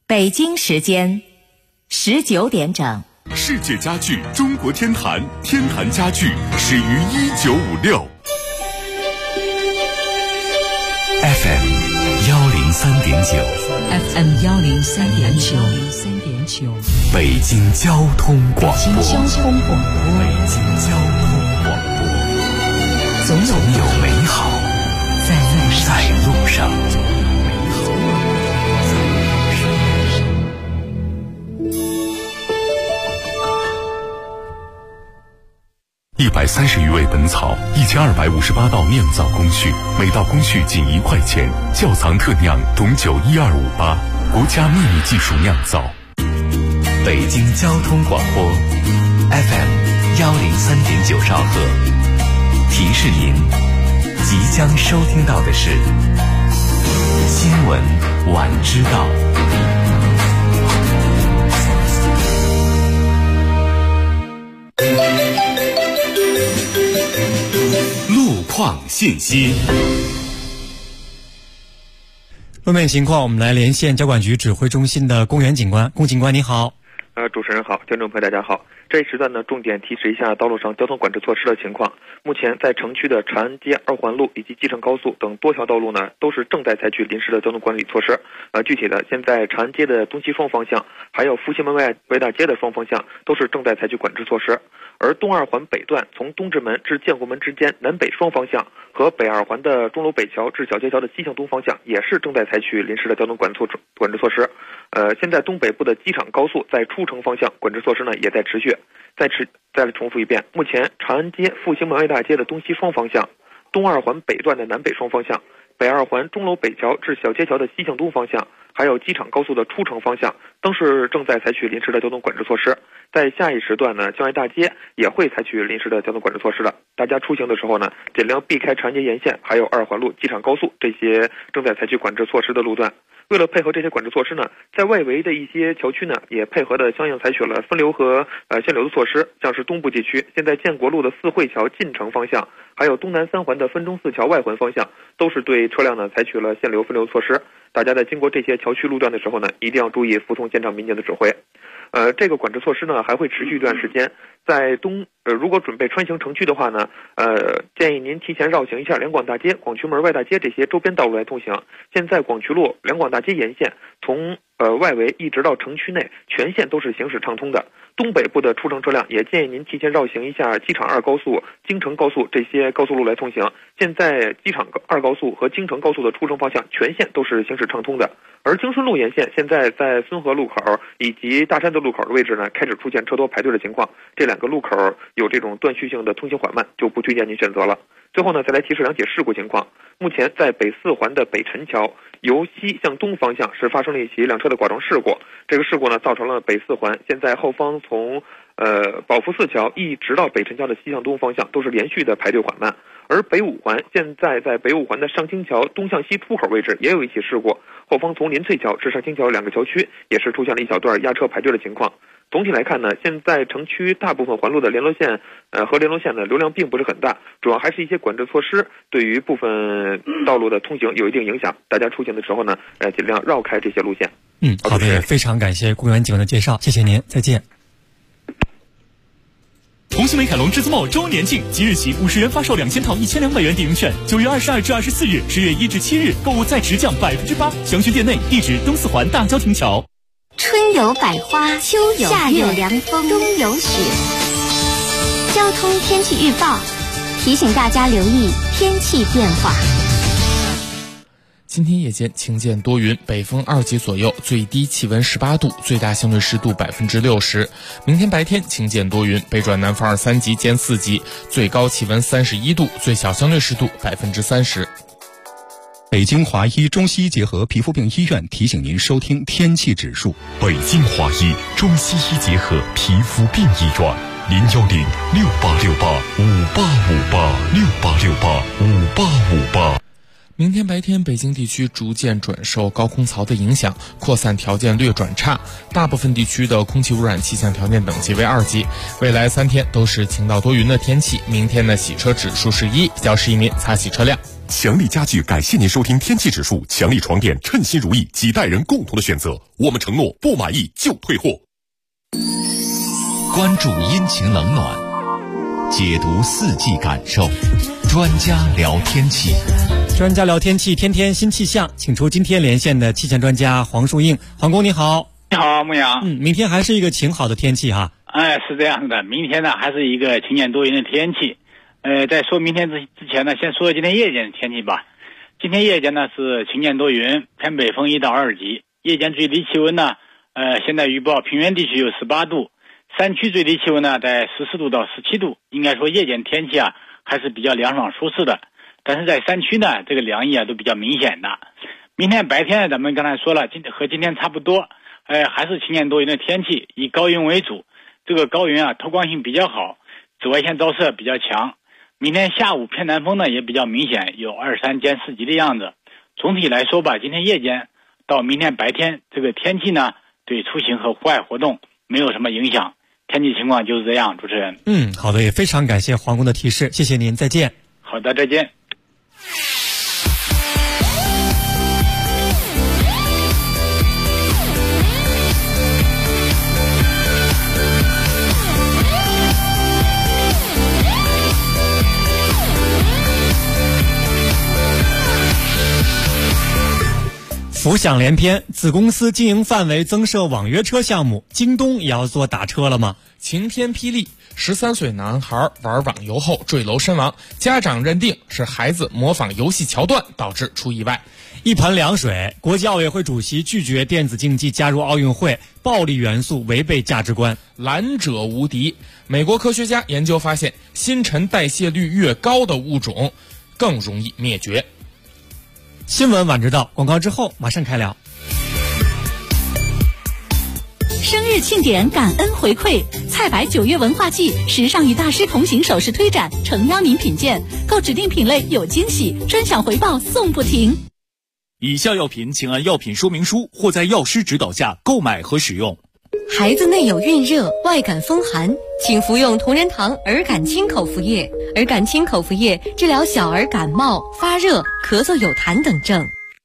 北京时间19点整。 世界家具中国天坛，天坛家具始于1956。FM 103.9，FM 103.9， 北京交通广播， 北京交通广播，总有美好在路上。 130余味本草，1258道酿造工序，每道工序仅1块钱。窖藏特酿董酒12588，国家秘密技术酿造。 北京交通广播 FM 103.9兆赫，提示您即将收听到的是新闻晚知道。 路况信息。 路面情况，我们来连线交管局指挥中心的龚元警官。龚警官你好。 主持人好，听众朋友大家好。这一时段呢，重点提示一下道路上交通管制措施的情况。目前在城区的长安街、二环路以及机场高速等多条道路呢，都是正在采取临时的交通管理措施。具体的，现在长安街的东西双方向，还有复兴门外大街的双方向，都是正在采取管制措施。而东二环北段从东直门至建国门之间南北双方向，和北二环的钟楼北桥至小街桥的西向东方向，也是正在采取临时的交通管制措施。现在东北部的机场高速在出城方向管制措施呢也在持续。再重复一遍，目前长安街、复兴门外大街的东西双方向，东二环北段的南北双方向，北二环钟楼北桥至小街桥的西向东方向，还有机场高速的出城方向，都是正在采取临时的交通管制措施。在下一时段呢，江爱大街也会采取临时的交通管制措施的。大家出行的时候呢，尽量避开长安街沿线，还有二环路、机场高速这些正在采取管制措施的路段。为了配合这些管制措施呢，在外围的一些桥区呢，也配合的相应采取了分流和限流的措施。像是东部地区，现在建国路的四惠桥进城方向，还有东南三环的分钟寺桥外环方向，都是对车辆呢采取了限流分流措施。大家在经过这些桥区路段的时候呢，一定要注意服从现场民警的指挥。这个管制措施呢还会持续一段时间。在如果准备穿行城区的话呢，建议您提前绕行一下两广大街、广渠门外大街这些周边道路来通行。现在广渠路、两广大街沿线从外围一直到城区内，全线都是行驶畅通的。东北部的出城车辆也建议您提前绕行一下机场二高速、京承高速这些高速路来通行。现在机场二高速和京承高速的出城方向全线都是行驶畅通的。而京顺路沿线现在在孙河路口以及大山的路口的位置呢，开始出现车多排队的情况。这两个路口有这种断续性的通行缓慢，就不推荐您选择了。最后呢，再来提示两起事故情况。目前在北四环的北陈桥由西向东方向是发生了一起两车的剐撞事故。这个事故呢，造成了北四环现在后方从宝福寺桥一直到北陈桥的西向东方向都是连续的排队缓慢。而北五环现在在北五环的上清桥东向西出口位置也有一起事故，后方从临翠桥至上清桥两个桥区也是出现了一小段压车排队的情况。总体来看呢，现在城区大部分环路的联络线和联络线的流量并不是很大，主要还是一些管制措施对于部分道路的通行有一定影响。大家出行的时候呢，尽量绕开这些路线。 好的，也非常感谢龚元警官的介绍，谢谢您，再见。 红星美凯龙至尊茂周年庆，即日起50元发售2000套1200元抵用券，9月22至24日，10月1至7日购物再直降8%，详询店内，地址东四环大郊亭桥。 春有百花，秋有夏有凉风，冬有雪。交通天气预报提醒大家留意天气变化。 今天夜间晴间多云，北风2级左右，最低气温18度，最大相对湿度60%。明天白天晴间多云，北转南风2、3级兼4级，最高气温31度，最小相对湿度30%。 北京华医中西医结合皮肤病医院提醒您收听天气指数。 北京华医中西医结合皮肤病医院，010-6868-5858，6858-5858。 明天白天，北京地区逐渐转受高空槽的影响，扩散条件略转差，大部分地区的空气污染气象条件等级为2级。未来3天都是晴到多云的天气，明天的洗车指数是1，较市民擦洗车辆。 强力家具感谢您收听天气指数，强力床垫称心如意，几代人共同的选择。我们承诺不满意就退货。 关注阴晴冷暖，解读四季感受，专家聊天气。 专家聊天气，天天新气象，请出今天连线的气象专家黄树映。黄工你好。 你好，牧羊。 明天还是一个晴好的天气哈。 是这样的，明天呢还是一个晴间多云的天气。在说明天之前呢，先说今天夜间的天气吧。今天夜间呢是晴间多云，偏北风1到2级。夜间最低气温呢，现在预报平原地区有18度，山区最低气温呢在14度到17度。应该说夜间天气还是比较凉爽舒适的，但是在山区呢这个凉意都比较明显的。明天白天咱们刚才说了，和今天差不多，还是晴间多云的天气，以高云为主。这个高云透光性比较好，紫外线照射比较强。明天下午偏南风呢也比较明显，有2、3兼4级的样子。总体来说吧，今天夜间到明天白天这个天气呢，对出行和户外活动没有什么影响。天气情况就是这样，主持人。 好的，也非常感谢黄工的提示，谢谢您，再见。 好的，再见。 浮想联翩，子公司经营范围增设网约车项目，京东也要做打车了吗？ 晴天霹雳，13岁男孩玩网游后坠楼身亡，家长认定是孩子模仿游戏桥段导致出意外。 一盆凉水，国际奥委会主席拒绝电子竞技加入奥运会，暴力元素违背价值观。 蓝者无敌，美国科学家研究发现，新陈代谢率越高的物种更容易灭绝。 新闻晚知道，广告之后马上开聊。 生日庆典，感恩回馈，菜百9月文化季，时尚与大师同行首饰推展，诚邀您品鉴。购指定品类有惊喜，专享回报送不停。 以下药品请按药品说明书或在药师指导下购买和使用。 孩子内有孕热、外感风寒，请服用同仁堂儿感清口服液。儿感清口服液治疗小儿感冒、发热、咳嗽有痰等症。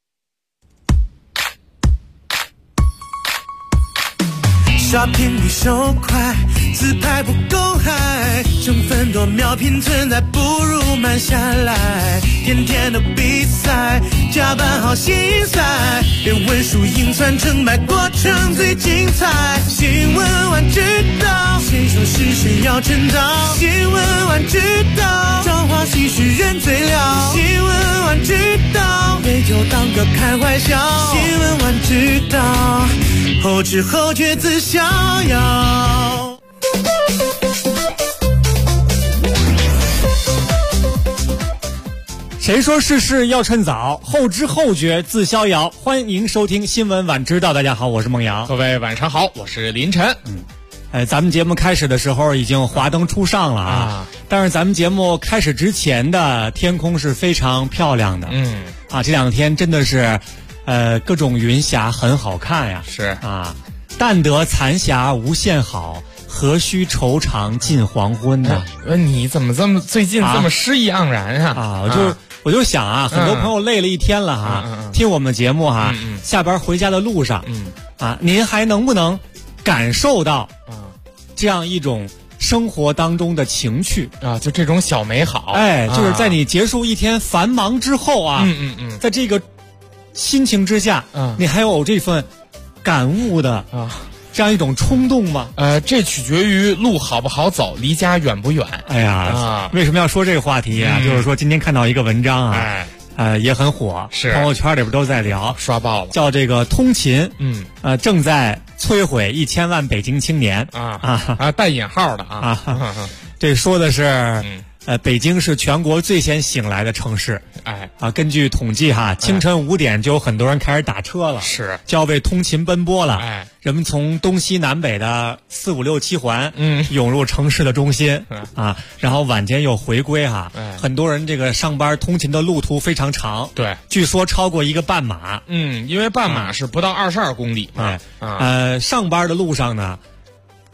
刷屏率手快，自拍不够嗨，成分多秒拼存在，不如慢下来。天天的比赛，加班好心塞，连文书印传成败，过程最精彩。新闻晚知道，谁说是谁要称道？新闻晚知道，朝花夕拾人最了。新闻晚知道，杯酒当歌开怀笑。新闻晚知道，后知后觉自逍遥。 谁说事事要趁早，后知后觉自逍遥。欢迎收听新闻晚知道，大家好，我是孟阳。 各位晚上好，我是林晨。 咱们节目开始的时候已经华灯初上了但是咱们节目开始之前的天空是非常漂亮的。这2天真的是各种云霞很好看呀。 是但得残霞无限好，何须愁肠近黄昏呢？ 你怎么最近这么诗意盎然我就想很多朋友累了一天了听我们节目下班回家的路上您还能不能感受到这样一种生活当中的情趣就这种小美好， 就是在你结束一天繁忙之后在这个心情之下你还有这份感悟的这样一种冲动吗？ 这取决于路好不好走，离家远不远。 为什么要说这个话题就是说今天看到一个文章也很火， 是朋友圈里边都在聊， 刷爆了， 叫这个通勤正在摧毁1000万北京青年带引号的这说的是北京是全国最先醒来的城市。根据统计清晨5点就有很多人开始打车了， 是就要为通勤奔波了。人们从东西南北的4、5、6、7环涌入城市的中心然后晚间又回归很多人这个上班通勤的路途非常长， 对， 据说超过1个半马。 因为半马是不到22公里嘛。 上班的路上呢，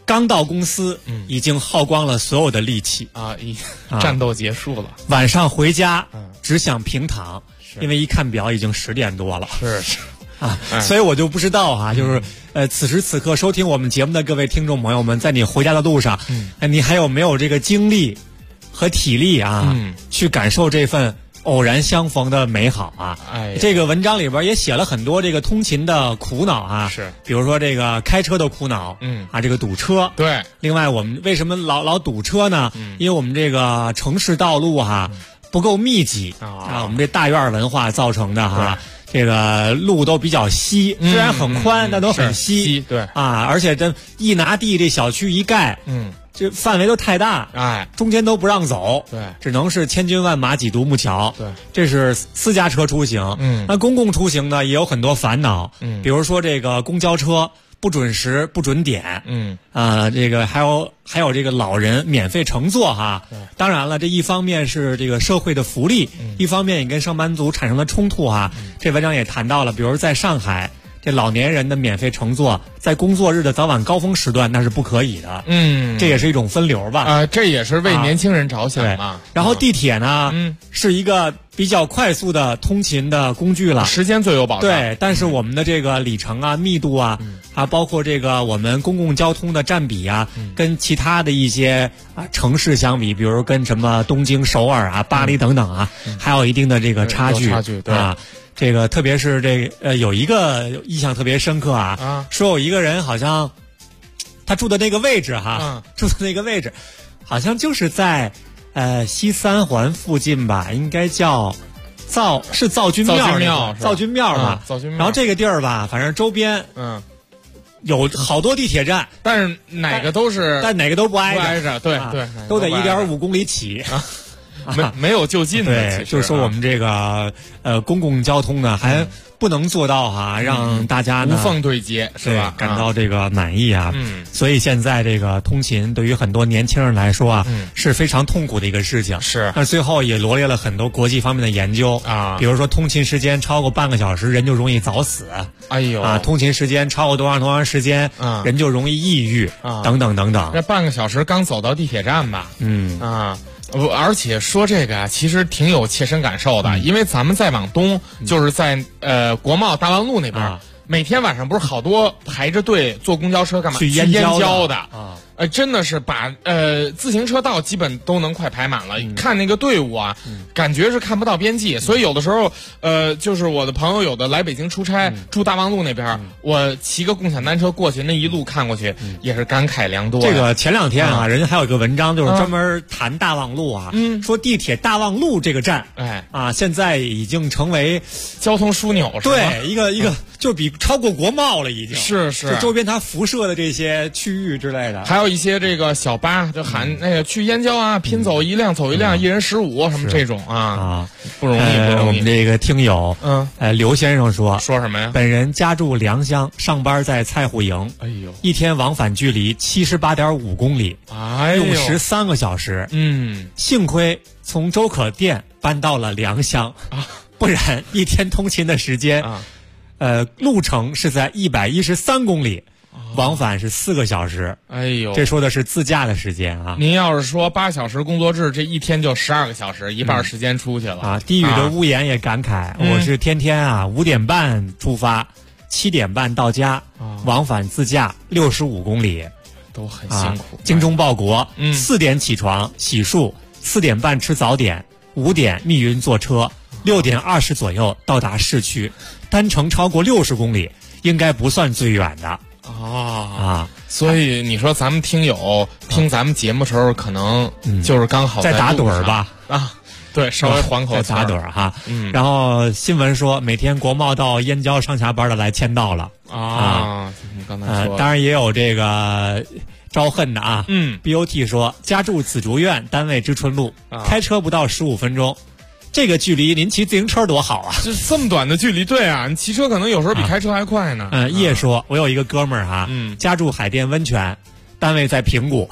刚到公司，已经耗光了所有的力气战斗结束了。 晚上回家，只想平躺，因为一看表已经10点多了。 是。 所以我就不知道啊，就是此时此刻收听我们节目的各位听众朋友们，在你回家的路上，你还有没有这个精力和体力啊，去感受这份偶然相逢的美好啊？这个文章里边也写了很多这个通勤的苦恼啊， 是， 比如说这个开车的苦恼，这个堵车， 对。 另外，我们为什么老堵车呢？因为我们这个城市道路不够密集我们这大院文化造成的这个路都比较稀，虽然很宽，但都很稀， 对而且这一拿地，这小区一盖，这范围都太大，中间都不让走， 对， 只能是千军万马挤独木桥， 对， 这是私家车出行，那公共出行呢也有很多烦恼，比如说这个公交车不准时、不准点，这个还有这个老人免费乘坐当然了，这一方面是这个社会的福利，一方面也跟上班族产生了冲突这文章也谈到了，比如在上海，这老年人的免费乘坐，在工作日的早晚高峰时段那是不可以的，这也是一种分流吧， 这也是为年轻人着想嘛。 然后地铁呢，是一个比较快速的通勤的工具了， 时间最有保障。 对，但是我们的这个里程密度还包括这个我们公共交通的占比跟其他的一些城市相比，比如跟什么东京、首尔巴黎等等还有一定的这个差距。 对这个特别是这个有一个印象特别深刻说有一个人好像他住的那个位置住的那个位置好像就是在西三环附近吧，应该叫造君庙造君庙吧，然后这个地儿吧，反正周边有好多地铁站， 但是哪个都是， 但哪个都不挨着，对对， 都得1.5公里起。 没有就近的， 对，就是说我们这个公共交通呢，还不能做到让大家无缝对接，是吧？ 感到这个满意所以现在这个通勤对于很多年轻人来说是非常痛苦的一个事情。 是， 那最后也罗列了很多国际方面的研究比如说通勤时间超过半个小时，人就容易早死。 哎呦通勤时间超过多长时间，人就容易抑郁等等等等。 这半个小时刚走到地铁站吧，而且说这个其实挺有切身感受的，因为咱们再往东，就是在国贸大望路那边，每天晚上不是好多排着队坐公交车干嘛？ 去燕郊的真的是把自行车道基本都能快排满了，看那个队伍感觉是看不到边际，所以有的时候就是我的朋友有的来北京出差，住大望路那边，我骑个共享单车过去，那一路看过去也是感慨良多。 这个前2天人家还有一个文章就是专门谈大望路说地铁大望路这个站现在已经成为交通枢纽，是吧？ 对，一个就比超过国贸了，已经是就周边它辐射的这些区域之类的， 还有一些这个小巴就喊那个去燕郊拼走一辆1人15什么这种不容易。 我们这个听友刘先生说什么呀？ 本人家住良乡，上班在菜户营，一天往返距离78.5公里，用时3个小时。幸亏从周可店搬到了良乡不然一天通勤的时间路程是在113公里，往返是4个小时。 哎呦， 这说的是自驾的时间您要是说8小时工作制，这一天就12个小时，一半时间出去了低语的屋檐也感慨我是天天5点半出发，7点半到家，往返自驾65公里， 都很辛苦。 精忠报国，4点起床洗漱，4点半吃早点，5点密云坐车，6点20左右到达市区，单程超过60公里，应该不算最远的。 所以你说咱们听友听咱们节目时候，可能就是刚好在打盹儿吧？ 对，稍微缓口在打盹儿然后新闻说，每天国贸到燕郊上下班的来签到了你刚才说， 当然也有这个招恨的BOT 说，家住紫竹院，单位知春路，开车不到15分钟。这个距离您骑自行车多好这么短的距离，对你骑车可能有时候比开车还快呢。 叶说，我有一个哥们儿家住海淀温泉，单位在平谷，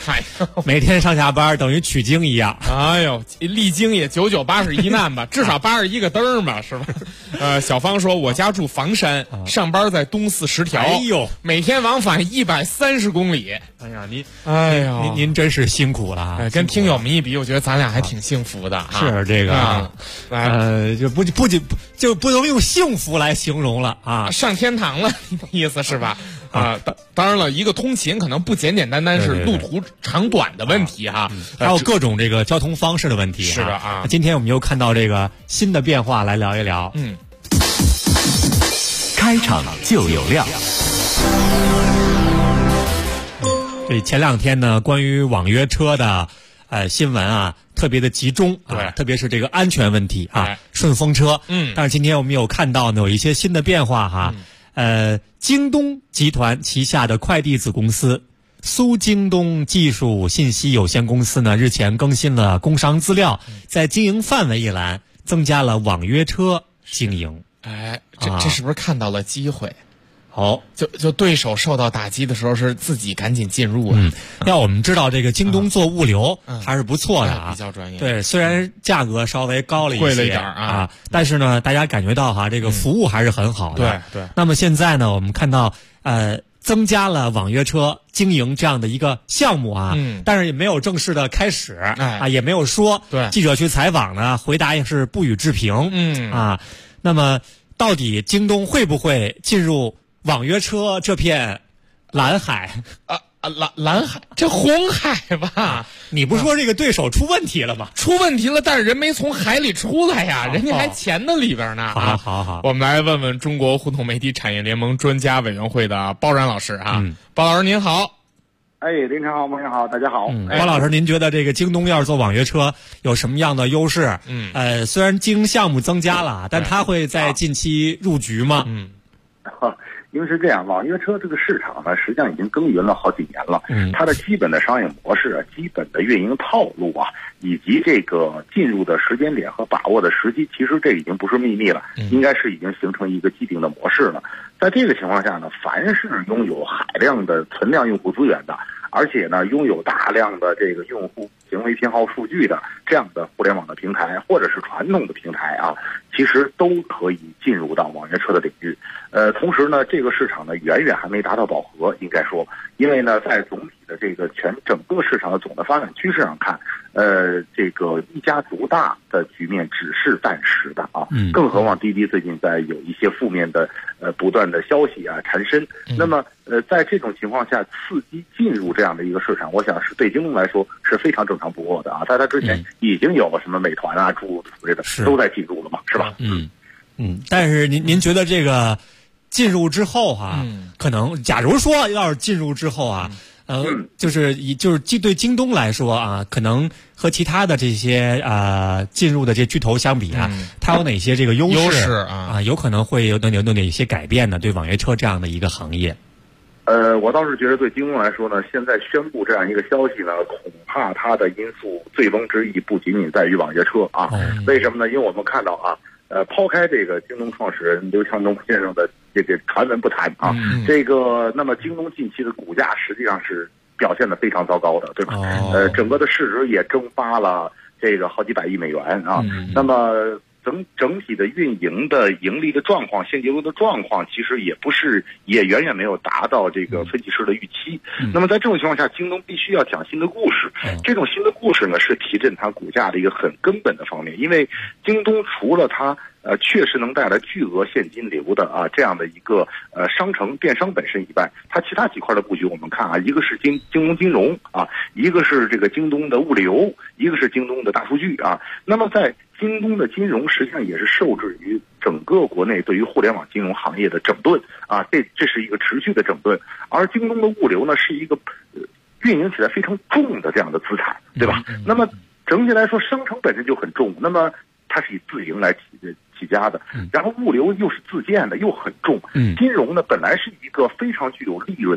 每天上下班等于取经一样。 哎呦，历经也9981难吧，至少81个灯嘛，是吧？小芳说，我家住房山，上班在东四10条， 哎呦， 每天往返130公里。 哎呀，您真是辛苦了。 跟听友们一比，我觉得咱俩还挺幸福的。 是这个，就不能用幸福来形容了啊， 上天堂了，你的意思是吧？当然了，一个通勤可能不简简单单是路途长短的问题哈， 还有各种这个交通方式的问题。 是的啊， 今天我们又看到这个新的变化，来聊一聊。 开场就有料。 这前2天呢，关于网约车的新闻啊，特别的集中啊，特别是这个安全问题啊，顺风车。但是今天我们有看到呢，有一些新的变化哈。京东集团旗下的快递子公司苏京东技术信息有限公司呢，日前更新了工商资料，在经营范围一栏增加了网约车经营。 这是不是看到了机会？ 就对手受到打击的时候，是自己赶紧进入要我们知道这个京东做物流还是不错的啊， 比较专业。 对，虽然价格稍微高了一些， 贵了一点啊， 但是呢，大家感觉到哈，这个服务还是很好的。 对。 那么现在呢，我们看到增加了网约车经营这样的一个项目啊，但是也没有正式的开始也没有说。 对， 记者去采访呢，回答也是不予置评。那么到底京东会不会进入网约车这片蓝海蓝海，这红海吧？ 你不说这个对手出问题了吗？ 出问题了，但是人没从海里出来呀，人家还潜在里边呢。 好， 我们来问问中国互动媒体产业联盟专家委员会的包然老师啊。包老师您好。 林晨好，孟晨好，大家好。 包老师，您觉得这个京东要是做网约车有什么样的优势？虽然经营项目增加了，但它会在近期入局吗？ 因为是这样，网约车这个市场呢，实际上已经耕耘了好几年了。它的基本的商业模式、基本的运营套路啊，以及这个进入的时间点和把握的时机，其实这已经不是秘密了，应该是已经形成一个既定的模式了。在这个情况下呢，凡是拥有海量的存量用户资源的，而且呢拥有大量的这个用户行为偏好数据的这样的互联网的平台或者是传统的平台啊，其实都可以进入到网约车的领域。同时呢，这个市场呢远远还没达到饱和，应该说，因为呢在总体的这个整个市场的总的发展趋势上看，这个一家独大的局面只是暂时的啊。更何况滴滴最近在有一些负面的不断的消息啊缠身。那么在这种情况下，刺激进入这样的一个市场，我想是对京东来说是非常正常不过的啊。在它之前已经有什么美团啊诸如此类的都在进入了嘛，是吧？ 但是您觉得这个进入之后可能假如说要是进入之后就是对京东来说啊，可能和其他的这些进入的这巨头相比它有哪些这个优势啊？有可能会有哪些改变呢？对网约车这样的一个行业？ 我倒是觉得对京东来说呢，现在宣布这样一个消息呢，恐怕它的因素醉翁之意不仅仅在于网约车啊。为什么呢？因为我们看到抛开这个京东创始人刘强东先生的这个传闻不谈啊，那么京东近期的股价实际上是表现得非常糟糕的，对吧？整个的市值也蒸发了这个好几百亿美元啊。那么整体的运营的盈利的状况、现金流的状况，其实也远远没有达到这个分析师的预期。那么在这种情况下，京东必须要讲新的故事。这种新的故事呢，是提振它股价的一个很根本的方面。因为京东除了它确实能带来巨额现金流的这样的一个商城电商本身以外，它其他几块的布局我们看一个是京东金融一个是这个京东的物流，一个是京东的大数据那么在京东的金融实际上也是受制于整个国内对于互联网金融行业的整顿这是一个持续的整顿，而京东的物流呢是一个运营起来非常重的这样的资产，对吧？那么整体来说，商城本身就很重，那么它是以自营来起家的，然后物流又是自建的，又很重。金融呢本来是一个非常具有利润的，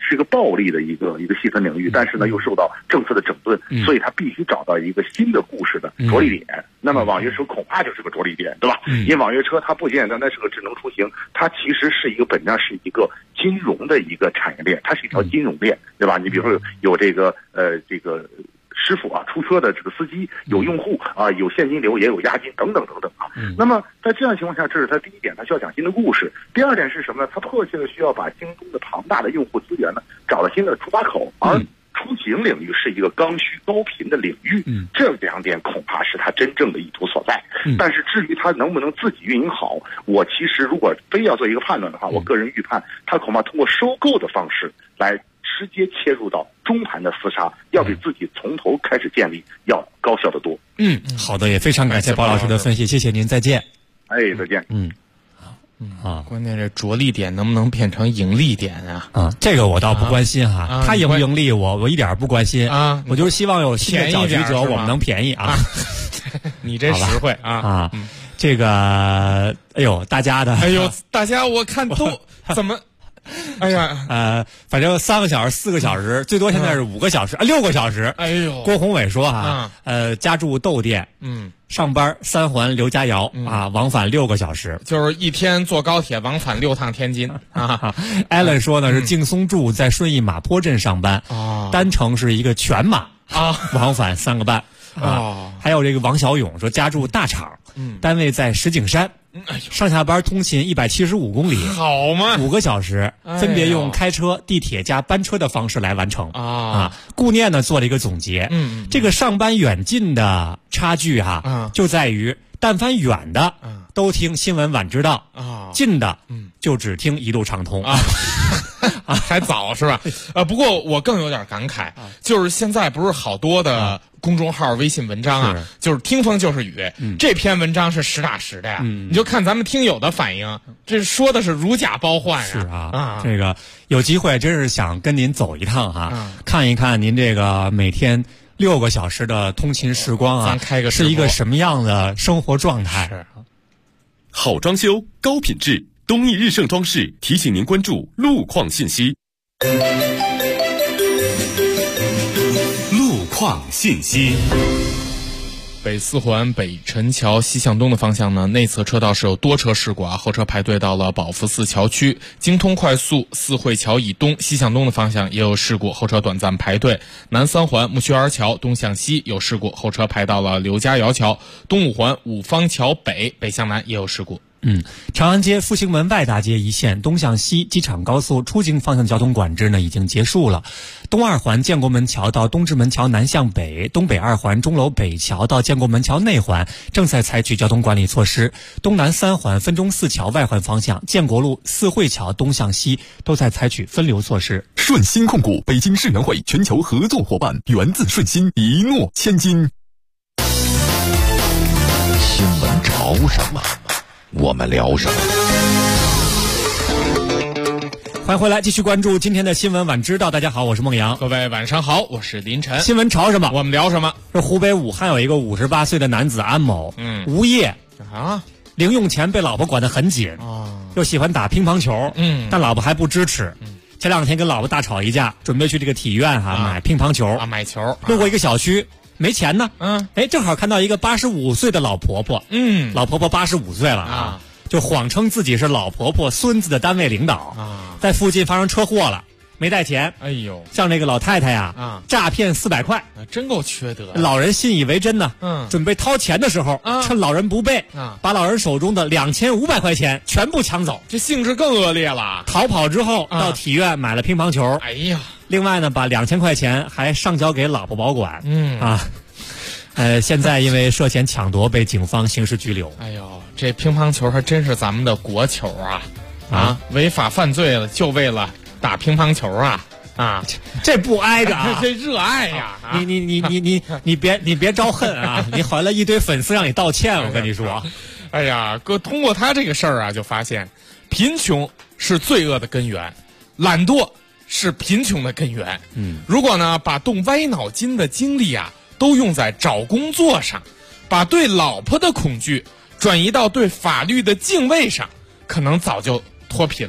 是一个暴力的一个细分领域，但是呢又受到政策的整顿，所以它必须找到一个新的故事的着力点。那么网约车恐怕就是个着力点，对吧？因为网约车它不简简单单是个智能出行，它其实是一个本质上是一个金融的一个产业链，它是一条金融链，对吧？你比如说有这个师傅啊，出车的这个司机，有用户啊，有现金流，也有押金等等等等啊。那么在这样情况下，这是他第一点，他需要讲新的故事。第二点是什么呢？他迫切的需要把京东的庞大的用户资源呢找到新的出发口，而出行领域是一个刚需高频的领域。这两点恐怕是他真正的意图所在。但是至于他能不能自己运营好，我其实如果非要做一个判断的话，我个人预判他恐怕通过收购的方式来直接切入到中盘的厮杀，要比自己从头开始建立要高效得多。 好的，也非常感谢包老师的分析，谢谢您，再见。 再见。 关键这着力点能不能变成盈利点啊？ 这个我倒不关心哈，他盈不盈利我一点不关心啊，我就是希望有新的搅局者，我们能便宜啊。 你这实惠啊！ 这个，大家我看都怎么？ 反正3个小时、4个小时，最多现在是5个小时6个小时。郭宏伟说家住窦店，上班3环刘家窑往返6个小时， 就是一天坐高铁往返6趟天津啊。 Allen 说呢是劲松住在顺义马坡镇上班，单程是一个全马往返3个半还有这个王小勇说家住大厂，单位在石景山。上下班通勤175公里， 好吗 ？5个小时，分别用开车、地铁加班车的方式来完成顾念呢做了一个总结，这个上班远近的差距就在于，但凡远的都听新闻晚知道近的就只听一路畅通还早是吧？不过我更有点感慨，就是现在不是好多的公众号、微信文章就是听风就是雨，这篇文章是实打实的呀。你就看咱们听友的反应，这说的是如假包换是这个有机会真是想跟您走一趟看一看您这个每天6个小时的通勤时光咱开个是一个什么样的生活状态。 好装修，高品质，东义日盛装饰提醒您关注路况信息。路况信息。 北4环北辰桥西向东的方向呢，内侧车道是有多车事故后车排队到了宝福寺桥区。京通快速四惠桥以东西向东的方向也有事故，后车短暂排队。南3环木樨园桥东向西有事故，后车排到了刘家窑桥。东5环五方桥北向南也有事故。 长安街复兴门外大街一线东向西机场高速出京方向交通管制呢已经结束了。东2环建国门桥到东直门桥南向北，东北2环钟楼北桥到建国门桥内环正在采取交通管理措施。东南3环分钟寺桥外环方向建国路四惠桥东向西都在采取分流措施。 顺鑫控股北京世能会全球合作伙伴，源自顺鑫，一诺千金。 新闻潮什么？我们聊什么？ 欢迎回来，继续关注今天的新闻晚知道。大家好，我是孟阳。 各位晚上好，我是林晨。 新闻潮什么？ 我们聊什么？ 这湖北武汉有一个58岁的男子安某，无业零用钱被老婆管得很紧又喜欢打乒乓球，但老婆还不支持。前2天跟老婆大吵一架，准备去这个体院买乒乓球买球。 路过一个小区。没钱呢，正好看到一个85岁的老婆婆，老婆婆85岁了就谎称自己是老婆婆孙子的单位领导在附近发生车祸了，没带钱，向这个老太太诈骗400块， 真够缺德。 老人信以为真呢，准备掏钱的时候，趁老人不备，把老人手中的2500块钱全部抢走， 这性质更恶劣了。 逃跑之后到体院买了乒乓球，另外呢，把2000块钱还上交给老婆保管。现在因为涉嫌抢夺被警方刑事拘留。 这乒乓球还真是咱们的国球违法犯罪了就为了打乒乓球这不挨着这热爱呀！ 你别招恨你还了一堆粉丝让你道歉，我跟你说。 哥，通过他这个事儿就发现，贫穷是罪恶的根源，懒惰是贫穷的根源。如果呢把动歪脑筋的精力都用在找工作上，把对老婆的恐惧转移到对法律的敬畏上，可能早就脱贫了。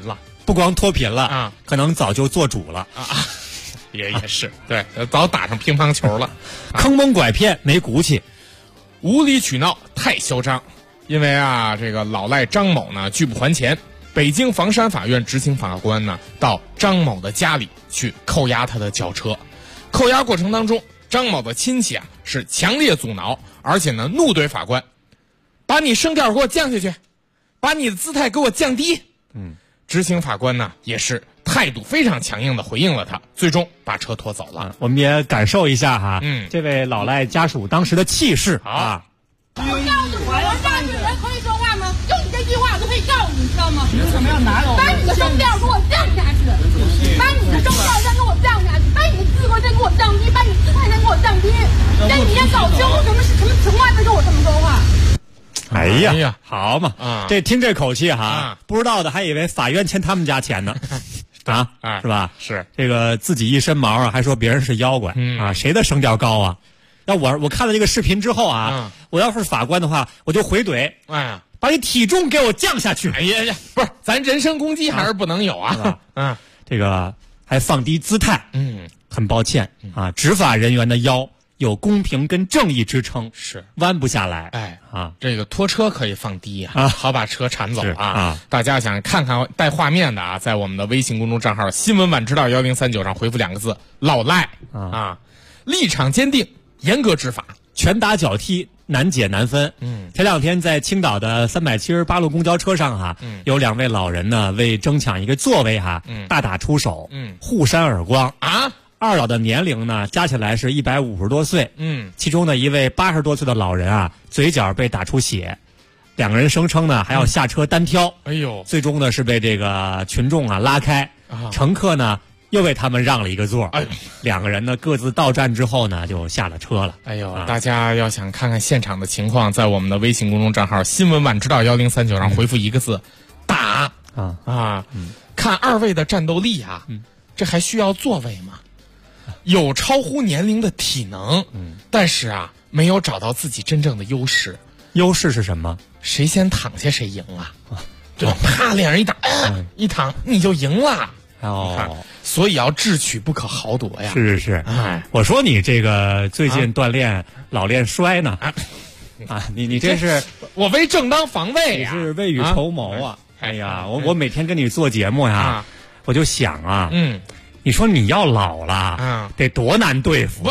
不光脱贫了啊，可能早就做主了啊。 也是对，早打上乒乓球了。 坑蒙拐骗没骨气， 无理取闹太嚣张。因为啊，这个老赖张某呢拒不还钱，北京房山法院执行法官呢到张某的家里去扣押他的轿车。扣押过程当中，张某的亲戚啊是强烈阻挠，而且呢怒怼法官，把你声调给我降下去，把你的姿态给我降低。执行法官呢也是态度非常强硬的回应了他，最终把车拖走了。 我们也感受一下哈，这位老赖家属当时的气势啊。 我告诉你，我这样的人可以说话吗？就你这句话，我就可以告你，你知道吗？为什么要拿我？把你的声调给我降下去，把你的声调先给我降下去，把你的资格先给我降低，把你的姿态先给我降低。这你先搞清楚什么情况再跟我这么说话。 哎呀，好嘛，这听这口气哈，不知道的还以为法院欠他们家钱呢，是吧？ 是这个自己一身毛啊，还说别人是妖怪啊，谁的声调高啊？那我看了这个视频之后啊，我要是法官的话，我就回怼，把你体重给我降下去。 哎呀，不是，咱人身攻击还是不能有啊。 这个还放低姿态，很抱歉啊，执法人员的腰有公平跟正义支撑， 是弯不下来。 这个拖车可以放低好把车铲走啊。大家想看看带画面的啊，在我们的微信公众账号新闻晚知道1039上回复2个字老赖啊，立场坚定，严格执法， 拳打脚踢，难解难分。前两天在青岛的378路公交车上有2位老人呢为争抢一个座位大打出手，互扇耳光啊。二老的年龄呢加起来是150多岁，其中的一位80多岁的老人啊，嘴角被打出血，2个人声称呢还要下车单挑，最终呢是被这个群众拉开，乘客呢又为他们让了一个座，2个人呢各自到站之后呢就下了车了。 大家要想看看现场的情况，在我们的微信公众账号新闻晚知道1039上回复1个字打看2位的战斗力啊，这还需要座位吗？有超乎年龄的体能，但是啊没有找到自己真正的优势。 优势是什么？ 谁先躺下谁赢啊，对吧？啪，脸上一打，一躺你就赢了。所以要智取不可豪夺呀。 是，我说你这个最近锻炼老练摔呢你这是我为正当防卫呀，你是未雨绸缪啊。哎呀，我每天跟你做节目呀，我就想你说你要老了得多难对付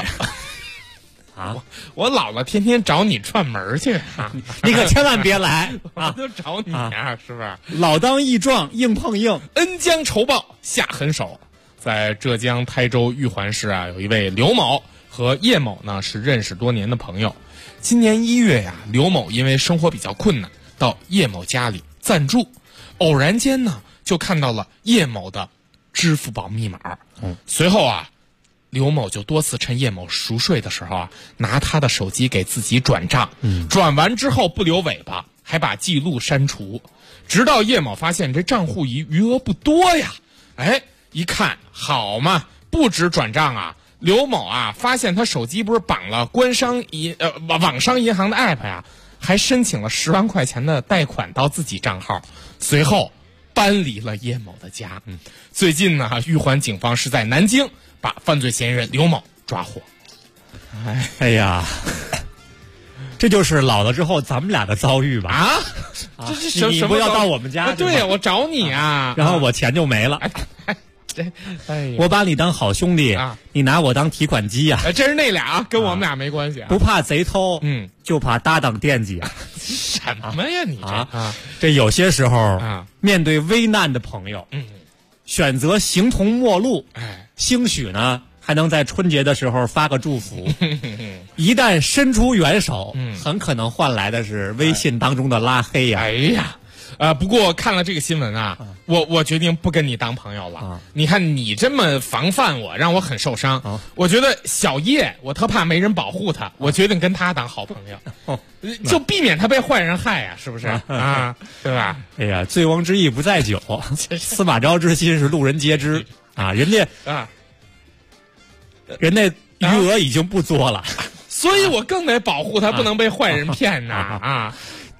我老了天天找你串门去你可千万别来我就找你是不是？ 老当益壮，硬碰硬， 恩将仇报下狠手。在浙江台州玉环市有一位刘某和叶某呢是认识多年的朋友。今年1月刘某因为生活比较困难，到叶某家里暂住，偶然间呢就看到了叶某的支付宝密码。随后刘某就多次趁叶某熟睡的时候拿他的手机给自己转账，转完之后不留尾巴，还把记录删除，直到叶某发现这账户余额不多呀，一看好嘛，不止转账刘某发现他手机不是绑了网商银行的 app 还申请了10万块钱的贷款到自己账号，随后搬离了叶某的家。最近呢，玉环警方是在南京把犯罪嫌疑人刘某抓获。 哎呀，这就是老了之后咱们俩的遭遇吧？你不要到我们家？ 对呀，我找你然后我钱就没了。我把你当好兄弟你拿我当提款机这是那俩跟我们俩没关系不怕贼偷就怕搭档惦记什么呀你这有些时候面对危难的朋友选择形同陌路兴许呢还能在春节的时候发个祝福一旦伸出援手很可能换来的是微信当中的拉黑呀。 哎呀不过看了这个新闻我决定不跟你当朋友了你看你这么防范我，让我很受伤我觉得小叶我特怕没人保护他我决定跟他当好朋友就避免他被坏人害是不是对吧？ 哎呀，醉翁之意不在酒司马昭之心是路人皆知人家余额已经不作了所以我更得保护他不能被坏人骗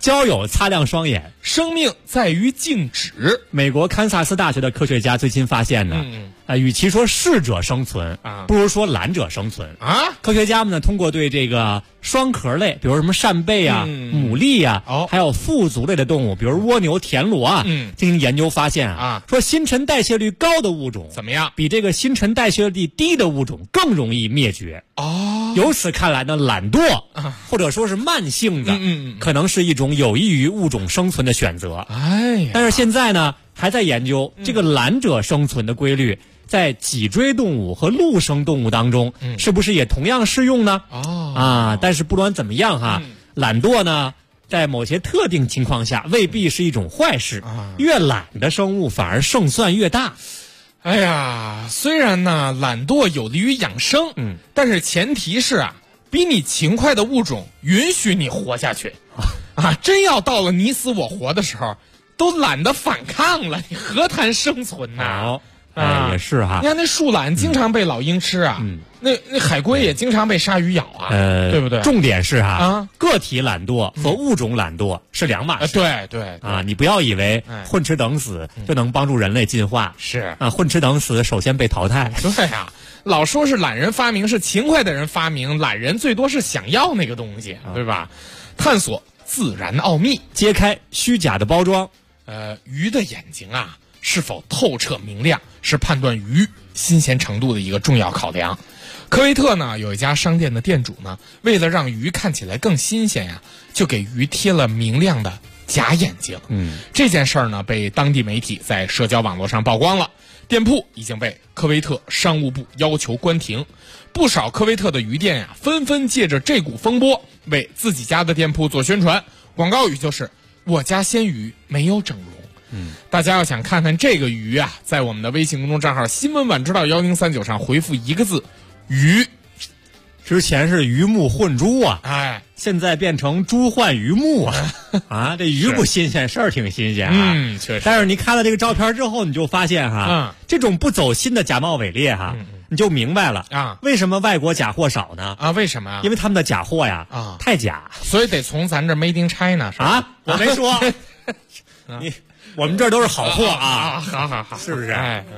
交友擦亮双眼， 生命在于静止。 美国堪萨斯大学的科学家最近发现呢，与其说适者生存不如说懒者生存啊。 科学家们呢，通过对这个双壳类，比如什么扇贝啊、牡蛎啊，还有腹足类的动物，比如蜗牛、田螺啊，进行研究发现说新陈代谢率高的物种怎么样？ 比这个新陈代谢率低的物种更容易灭绝。由此看来呢，懒惰或者说是慢性的，可能是一种有益于物种生存的选择。但是现在呢，还在研究这个懒者生存的规律，在脊椎动物和陆生动物当中，是不是也同样适用呢？但是不管怎么样懒惰呢，在某些特定情况下未必是一种坏事，越懒的生物反而胜算越大。 哎呀，虽然呢懒惰有利于养生，但是前提是比你勤快的物种允许你活下去真要到了你死我活的时候，都懒得反抗了，你何谈生存呢？ 也是哈。 你看那树懒经常被老鹰吃那海龟也经常被鲨鱼咬对不对？ 重点是个体懒惰和物种懒惰是两码事。 对你不要以为混吃等死就能帮助人类进化。 是混吃等死首先被淘汰。 对老说是懒人发明，是勤快的人发明，懒人最多是想要那个东西，对吧？探索自然奥秘， 揭开虚假的包装。 鱼的眼睛是否透彻明亮，是判断鱼新鲜程度的一个重要考量。科威特呢有一家商店的店主呢，为了让鱼看起来更新鲜就给鱼贴了明亮的假眼睛。这件事儿呢被当地媒体在社交网络上曝光了，店铺已经被科威特商务部要求关停。不少科威特的鱼店纷纷借着这股风波为自己家的店铺做宣传，广告语就是我家鲜鱼没有整容。大家要想看看这个鱼在我们的微信公众账号新闻晚知道1039上回复一个字鱼。 之前是鱼目混珠现在变成猪换鱼目这鱼不新鲜，事儿挺新鲜确实。 但是你看了这个照片之后，你就发现这种不走心的假冒伪劣你就明白了为什么外国假货少呢？ 为什么因为他们的假货太假， 所以得从咱这 Made in China 是吧？ 我没说我们这儿都是好货好， 是不是？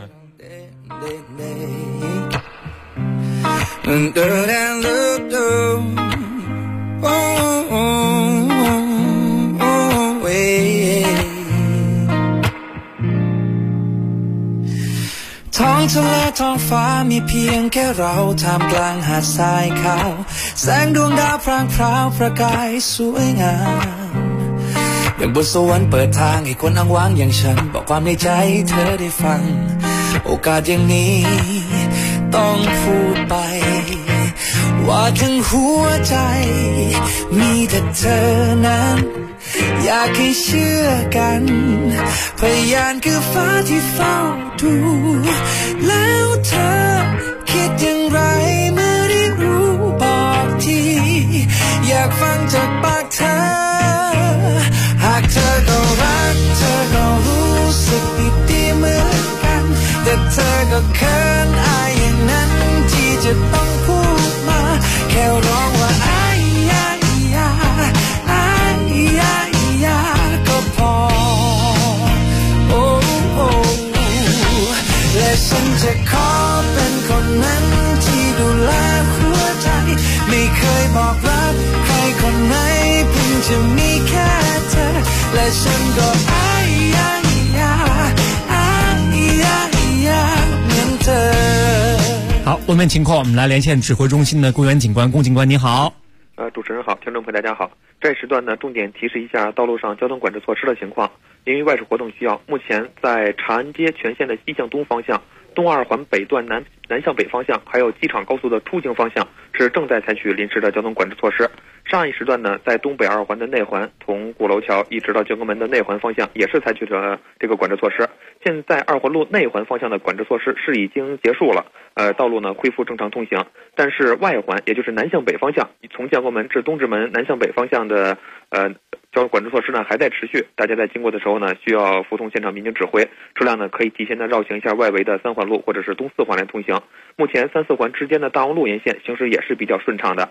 ท้องทะเลท้องฟ้ามีเพียงแค่เราท่ามกลางหาดทรายขาวแสงดวงดาวพรางพราวประกายสวยงามอย่างบนสวรรค์เปิดทางให้คนอ้างว้างอย่างฉันบอกความในใจเธอได้ฟังโอกาสอย่างนี้ต้องพูดไปว่าทั้งหัวใจมีแต่เธอนั้นอยากให้เชื่อกันพยานคือฟ้าที่เฝ้าดูแล้วเธอคิดอย่างไรเมื่อได้รู้บอกทีอยากฟังจากปากเธอหากเธอก็รักเธอก็รู้สึกดีๆเหมือนกันแต่เธอก็เขินอายอย่างนั้นที่จะต้องพูดมาแค่ร้องว่าอายยายาอายยายาก็พอโอ้โอ้และฉันจะขอเป็นคนนั้นที่ดูแลหัวใจไม่เคยบอกรักใครคนไหนเพิ่งจะมีแค่เธอและฉันก็อายยายาอายยายาเหมือนเธอ好，路面情况，我们来连线指挥中心的公园警官龚警官，你好。 主持人好，听众朋友大家好。这时段呢，重点提示一下道路上交通管制措施的情况。因为外出活动需要，目前在长安街全线的西向东方向、东二环北段南向北方向，还有机场高速的出境方向是正在采取临时的交通管制措施。上一时段呢，在东北二环的内环，从鼓楼桥一直到建国门的内环方向，也是采取了这个管制措施。现在二环路内环方向的管制措施是已经结束了，道路呢恢复正常通行。但是外环，也就是南向北方向，从建国门至东直门南向北方向的交通管制措施呢还在持续。大家在经过的时候呢，需要服从现场民警指挥，车辆呢可以提前的绕行一下外围的三环路或者是东四环来通行。目前3、4环之间的大望路沿线行驶也是比较顺畅的。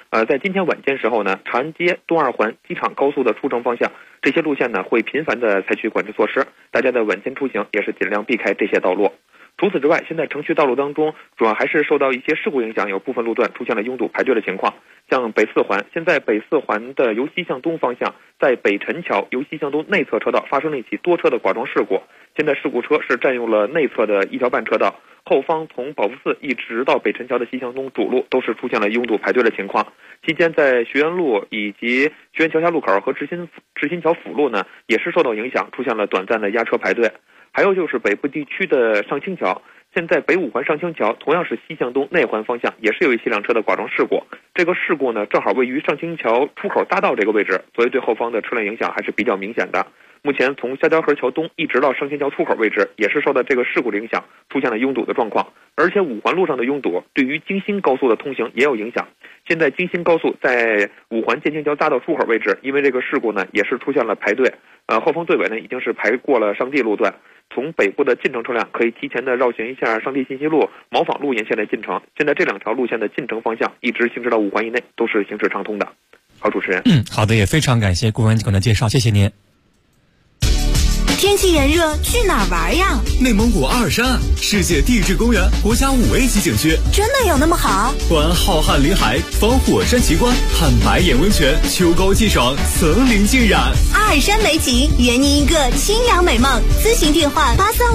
在今天晚间时候呢，长安街、东二环、机场高速的出城方向，这些路线呢会频繁的采取管制措施，大家的晚间出行也是尽量避开这些道路。除此之外，现在城区道路当中主要还是受到一些事故影响，有部分路段出现了拥堵排队的情况。像北四环，现在北四环的由西向东方向，在北辰桥由西向东内侧车道发生了一起多车的剐撞事故，现在事故车是占用了内侧的一条半车道，后方从保福寺一直到北辰桥的西向东主路都是出现了拥堵排队的情况。期间在学院路以及学院桥下路口和执新桥辅路呢，也是受到影响，出现了短暂的压车排队。还有就是北部地区的上清桥，现在北五环上清桥同样是西向东内环方向，也是有一些辆车的剐撞事故。这个事故呢，正好位于上清桥出口大道这个位置，所以对后方的车辆影响还是比较明显的。目前从下交河桥东一直到上清桥出口位置，也是受到这个事故的影响，出现了拥堵的状况。而且五环路上的拥堵对于京新高速的通行也有影响。现在京新高速在五环建清桥匝道出口位置，因为这个事故呢，也是出现了排队。后方队尾呢已经是排过了上地路段，从北部的进城车辆可以提前的绕行一下上地信息路、毛坊路沿线的进城。现在这两条路线的进城方向一直行驶到五环以内，都是行驶畅通的。好，主持人。 好的，也非常感谢顾文警的介绍，谢谢您。 天气炎热，去哪儿玩呀？ 内蒙古阿尔山，世界地质公园国家5A级景区， 真的有那么好？ 观浩瀚林海，访火山奇观，看白眼温泉，秋高气爽，层林尽染。 阿尔山美景，圆您一个清凉美梦。咨询电话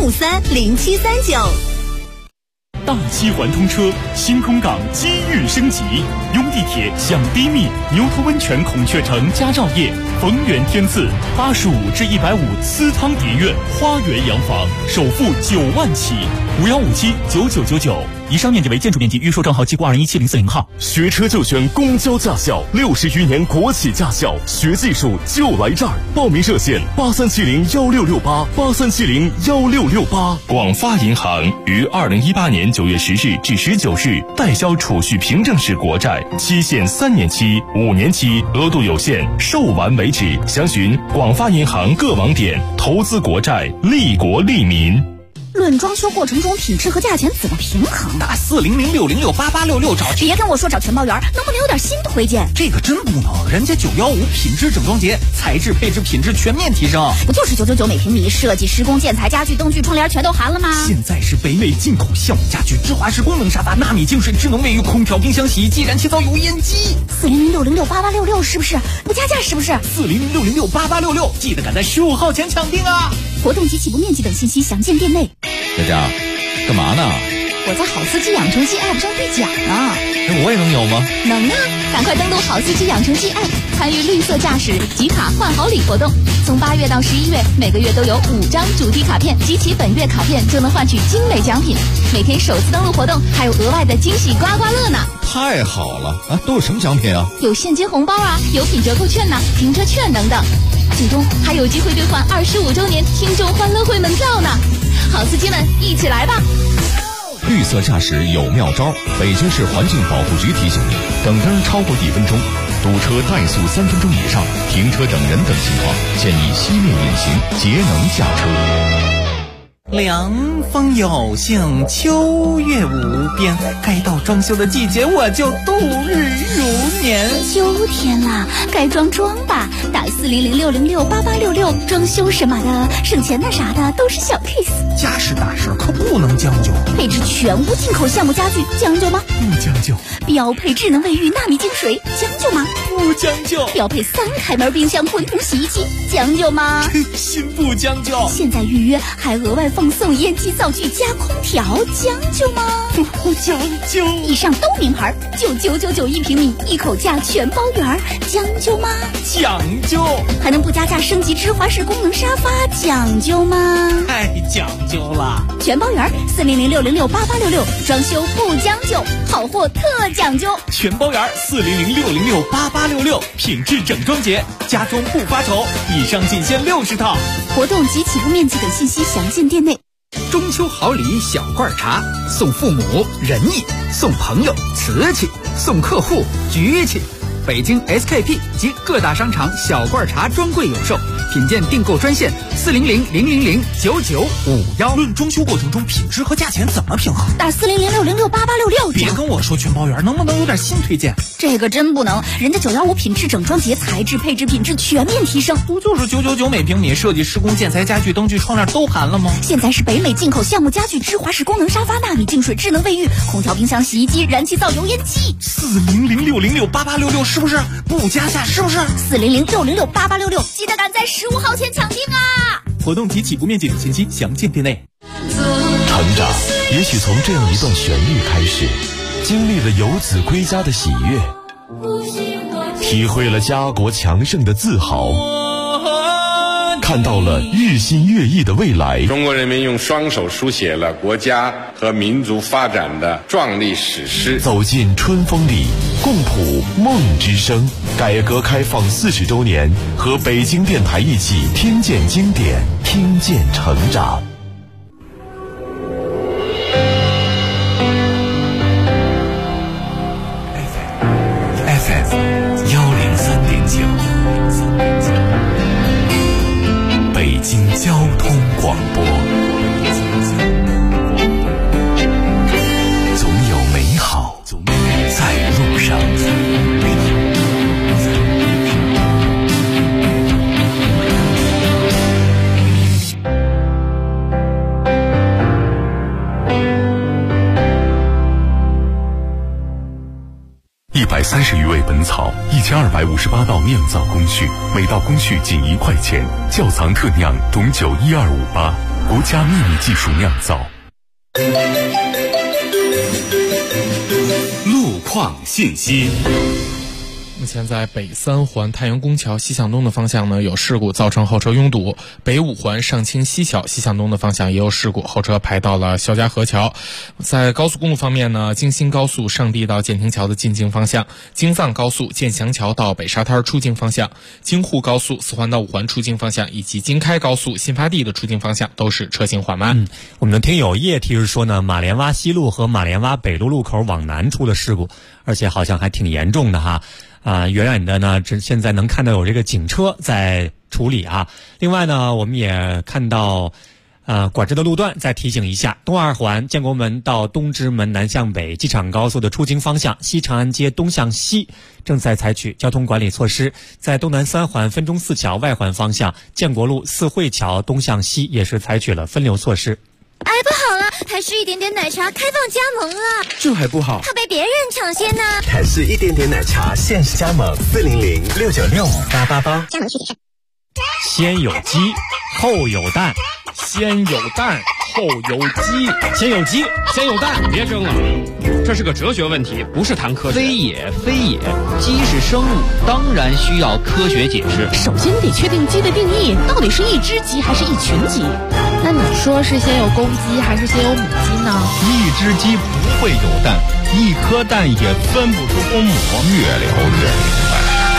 83530739。 大西环通车，新空港机遇升级，拥地铁享低密，牛头温泉孔雀城家兆业，逢源天赐，85至150私汤叠院，花园洋房，首付9万起，51579999。以上面积为建筑面积，预售账号记过2017040号。 学车就选公交驾校，60余年国企驾校，学技术就来这儿。报名热线83701668，83701668。广发银行于2018年9月10日至19日代销储蓄凭证式国债，期限3年期、5年期，额度有限，售完为止。详询广发银行各网点。投资国债，利国利民。 论装修过程中品质和价钱怎么平衡？ 打4006068866找。 别跟我说找全包园，能不能有点新推荐？ 这个真不能，人家915品质整装节，材质配置品质全面提升。 不就是999每平米，设计、施工、建材、家具、灯具、窗帘全都含了吗？ 现在是北美进口橡木家具、芝华士功能沙发、纳米净水、智能卫浴、空调、冰箱、洗衣机、燃气灶、油烟机。 4006068866是不是？不加价是不是 ？4006068866，记得赶在15号前抢定啊！ 活动及起步面积等信息详见店内。 佳佳，干嘛呢？ 我在好司机养成记 App 上兑奖呢。 我也能有吗？ 能啊！赶快登录好司机养成记 App， 参与绿色驾驶集卡换好礼活动。从8月到11月，每个月都有5张主题卡片，集齐本月卡片就能换取精美奖品。每天首次登录活动还有额外的惊喜刮刮乐呢！ 太好了啊！都有什么奖品啊？ 有现金红包啊，有品折扣券呐，停车券等等。最终还有机会兑换25周年听众欢乐会门票呢！好司机们，一起来吧！ 绿色驾驶有妙招，北京市环境保护局提醒您：等灯超过1分钟，堵车怠速3分钟以上，停车等人等情况，建议熄灭引擎，节能驾车。 凉风有幸，秋月无边，该到装修的季节，我就度日如年。 秋天啦，该装吧，打4006068866，装修什么的，省钱的啥的都是小 case。 家事大事可不能将就， 配置全屋进口橡木家具，将就吗？ 不将就。 标配智能卫浴纳米净水，将就吗？ 不将就。 标配3开门冰箱混同洗衣机，将就吗？ 心不将就。 现在预约还额外放送烟机灶具加空调，将就吗？ 不将就。 以上都名牌，就999一平米，一口价全包圆，将就吗？ 讲究。 还能不加价升级芝华士功能沙发，讲究吗？ 太讲究了。 全包圆4006068866，装修不将就，好货特讲究。 全包圆4006068866，品质整装节，家装不发愁。以上仅限60套。 活动及起步面积等信息详见店内。 中秋好礼小罐茶，送父母仁义，送朋友瓷器，送客户局气。 北京 SKP 及各大商场小罐茶专柜有售，品鉴订购专线400-000-9951。 论装修过程中品质和价钱怎么平衡？ 打400-606-8866。 别跟我说全包圆，能不能有点新推荐？ 这个真不能，人家915品质整装节材质配置品质全面提升， 不就是999每平米，设计施工建材家具灯具窗帘都含了吗？ 现在是北美进口橡木家具、芝华士功能沙发、纳米净水智能卫浴、空调、冰箱、洗衣机、燃气灶、油烟机。 400-606-8866是不是？不加价是不是 ？400-606-8866，记得赶在15号前抢订啊！ 活动及起步面积等信息详见店内。 成长也许从这样一段旋律开始，经历了游子归家的喜悦，体会了家国强盛的自豪，看到了日新月异的未来。 中国人民用双手书写了国家和民族发展的壮丽史诗。 走进春风里，共谱梦之声。改革开放40周年，和北京电台一起听见经典，听见成长。 北京交通广播，总有美好在路上。 130余味本草，1258道酿造工序，每道工序仅1块钱。窖藏特酿董酒12588，国家秘密技术酿造。 路况信息。 目前在北3环太原宫桥西向东的方向呢有事故，造成后车拥堵；北5环上清西桥西向东的方向也有事故，后车排到了肖家河桥。在高速公路方面呢，京新高速上地到建亭桥的进京方向，京藏高速建祥桥到北沙滩出京方向，京沪高速4环到5环出京方向，以及京开高速新发地的出京方向都是车行缓慢。 我们的听友叶提示说呢，马连洼西路和马连洼北路路口往南出了事故，而且好像还挺严重的哈。远远的呢，现在能看到有这个警车在处理啊。另外呢，我们也看到，管制的路段再提醒一下：东2环建国门到东直门南向北，机场高速的出京方向，西长安街东向西正在采取交通管理措施。在东南3环分钟寺桥外环方向，建国路四惠桥东向西也是采取了分流措施。 哎，不好了，台式一点点奶茶开放加盟了， 这还不好， 怕被别人抢先呢。 台式一点点奶茶限时加盟，400-696-888， 加盟具体上。 先有鸡，后有蛋， 先有蛋，后有鸡， 先有鸡， 先有蛋，别争了，这是个哲学问题，不是谈科学。 非也，非也，鸡是生物，当然需要科学解释。 首先得确定鸡的定义，到底是一只鸡还是一群鸡？ 那你说是先有公鸡还是先有母鸡呢？ 一只鸡不会有蛋，一颗蛋也分不出公母。 越聊越明白。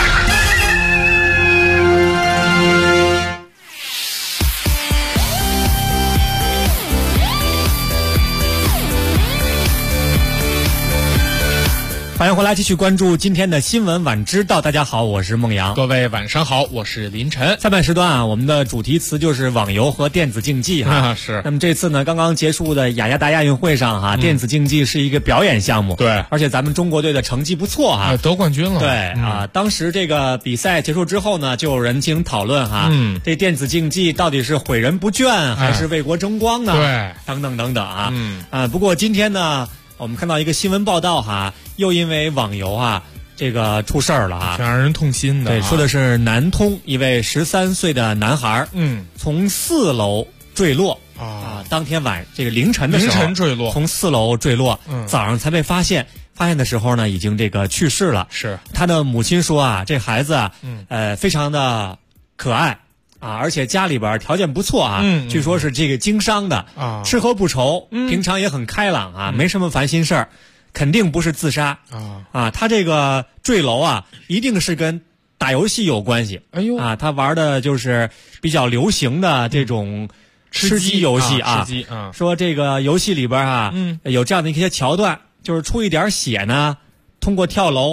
欢迎回来，继续关注今天的新闻晚知道。大家好，我是孟阳。 各位晚上好，我是林晨。 下半时段啊，我们的主题词就是网游和电子竞技哈。 是。 那么这次呢，刚刚结束的雅加达亚运会上哈，电子竞技是一个表演项目。 对。 而且咱们中国队的成绩不错哈， 得冠军了。 对当时这个比赛结束之后呢，就有人进行讨论哈，这电子竞技到底是毁人不倦还是为国争光呢？ 对， 等等等等啊。不过今天呢，我们看到一个新闻报道哈，又因为网游这个出事儿了啊， 挺让人痛心的。 对，说的是南通一位13岁的男孩，从4楼坠落当天这个凌晨的时候坠落， 从4楼坠落，早上才被发现的时候呢，已经这个去世了。 是他的母亲说这孩子非常的可爱。而且家里边条件不错据说是这个经商的吃喝不愁，平常也很开朗没什么烦心事儿，肯定不是自杀他这个坠楼一定是跟打游戏有关系。 哎呦他玩的就是比较流行的这种吃鸡游戏说这个游戏里边有这样的一些桥段，就是出一点血呢，通过跳楼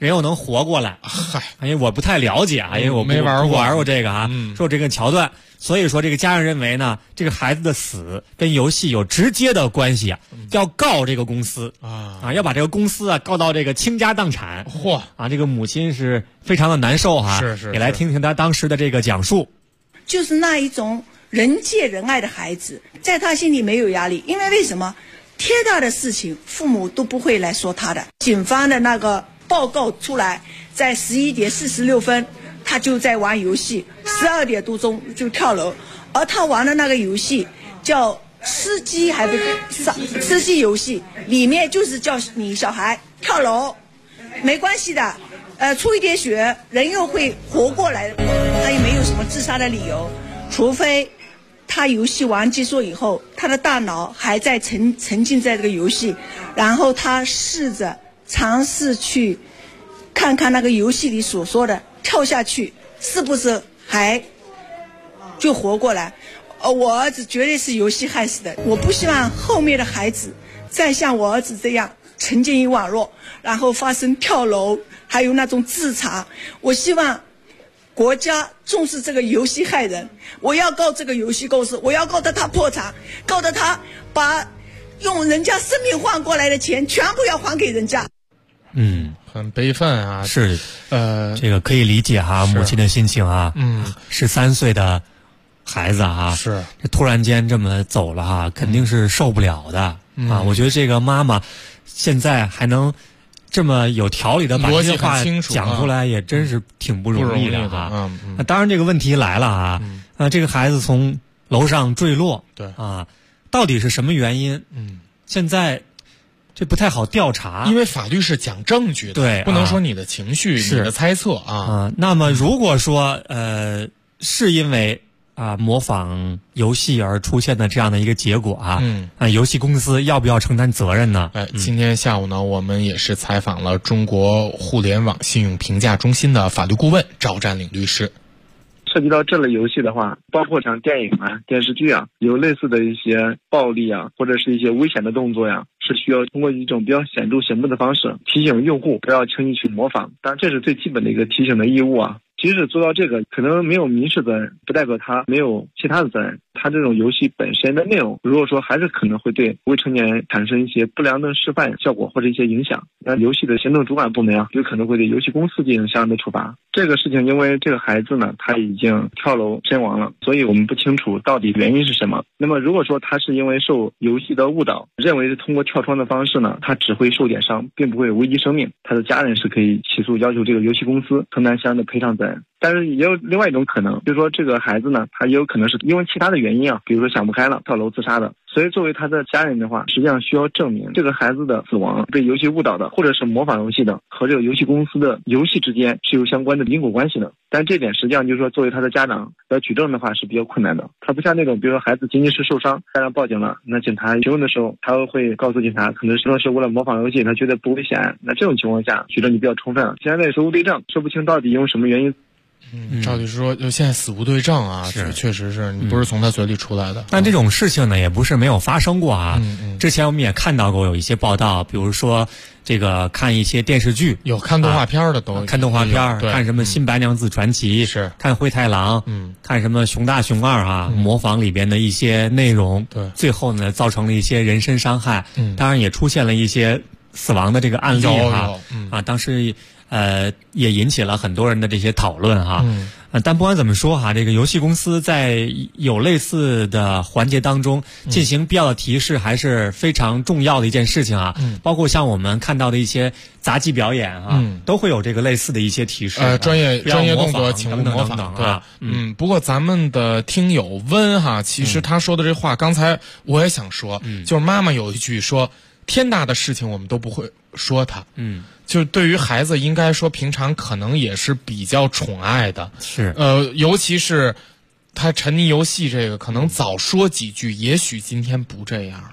人又能活过来。 嗨， 因为我不太了解啊，因为我没玩过这个啊，说这个桥段，所以说这个家人认为呢，这个孩子的死跟游戏有直接的关系啊，要告这个公司啊，要把这个公司啊告到这个倾家荡产。 嚯啊，这个母亲是非常的难受哈， 是， 也来听听他当时的这个讲述。 就是那一种人见人爱的孩子，在他心里没有压力，因为什么？天大的事情，父母都不会来说他的。警方的那个报告出来，在11点46分，他就在玩游戏，12点多钟就跳楼，而他玩的那个游戏叫吃鸡游戏，里面就是叫你小孩跳楼，没关系的，出一点血，人又会活过来，他也没有什么自杀的理由，除非他游戏玩结束以后，他的大脑还在沉浸在这个游戏，然后他尝试去看看那个游戏里所说的跳下去是不是还就活过来。我儿子绝对是游戏害死的，我不希望后面的孩子再像我儿子这样沉浸于网络，然后发生跳楼还有那种自残。我希望国家重视这个游戏害人，我要告这个游戏公司，我要告他破产，告得他把用人家生命换过来的钱全部要还给人家。 很悲愤啊， 是，这个可以理解哈，母亲的心情啊，13岁的孩子哈， 是这突然间这么走了哈，肯定是受不了的啊。我觉得这个妈妈现在还能这么有条理的把这些话讲出来，也真是挺不容易的哈。那当然，这个问题来了啊，这个孩子从楼上坠落， 对啊，到底是什么原因？现在这不太好调查， 因为法律是讲证据的， 对， 不能说你的情绪、你的猜测啊。 那么如果说是因为模仿游戏而出现的这样的一个结果游戏公司要不要承担责任呢？ 今天下午呢，我们也是采访了中国互联网信用评价中心的法律顾问赵占领律师。 涉及到这类游戏的话，包括像电影电视剧有类似的一些暴力或者是一些危险的动作是需要通过一种比较显著醒目的方式提醒用户不要轻易去模仿。当然这是最基本的一个提醒的义务即使做到这个，可能没有民事责任，不代表他没有其他的责任。他这种游戏本身的内容，如果说还是可能会对未成年人产生一些不良的示范效果或者一些影响，那游戏的行政主管部门有可能会对游戏公司进行相应的处罚。这个事情因为这个孩子呢，他已经跳楼身亡了，所以我们不清楚到底原因是什么。那么如果说他是因为受游戏的误导，认为是通过跳窗的方式呢，他只会受点伤，并不会危及生命，他的家人是可以起诉要求这个游戏公司承担相应的赔偿责任。但是也有另外一种可能，就是说这个孩子呢，他也有可能是因为其他的原因比如说想不开了跳楼自杀的。所以作为他的家人的话，实际上需要证明这个孩子的死亡被游戏误导的，或者是模仿游戏的，和这个游戏公司的游戏之间是有相关的因果关系的。但这点实际上就是说，作为他的家长要举证的话是比较困难的。他不像那种比如说孩子仅仅是受伤，家长报警了，那警察询问的时候，他会告诉警察可能是为了模仿游戏，他觉得不危险，那这种情况下举证就比较充分了。现在说无对证，说不清到底因为什么原因。 赵律师说，就现在死无对证确实是你不是从他嘴里出来的。 但这种事情呢，也不是没有发生过之前我们也看到过有一些报道，比如说这个看一些电视剧， 有看动画片的都看动画片，看什么《新白娘子传奇》， 是看灰太狼，看什么《熊大熊二》模仿里边的一些内容， 对， 最后呢造成了一些人身伤害，当然也出现了一些死亡的这个案例当时也引起了很多人的这些讨论但不管怎么说这个游戏公司在有类似的环节当中进行必要的提示，还是非常重要的一件事情包括像我们看到的一些杂技表演都会有这个类似的一些提示， 专业动作请勿模仿对，不过咱们的听友温其实他说的这话，刚才我也想说，就是妈妈有一句说，天大的事情我们都不会说他，就对于孩子应该说平常可能也是比较宠爱的， 是尤其是他沉溺游戏这个，可能早说几句，也许今天不这样。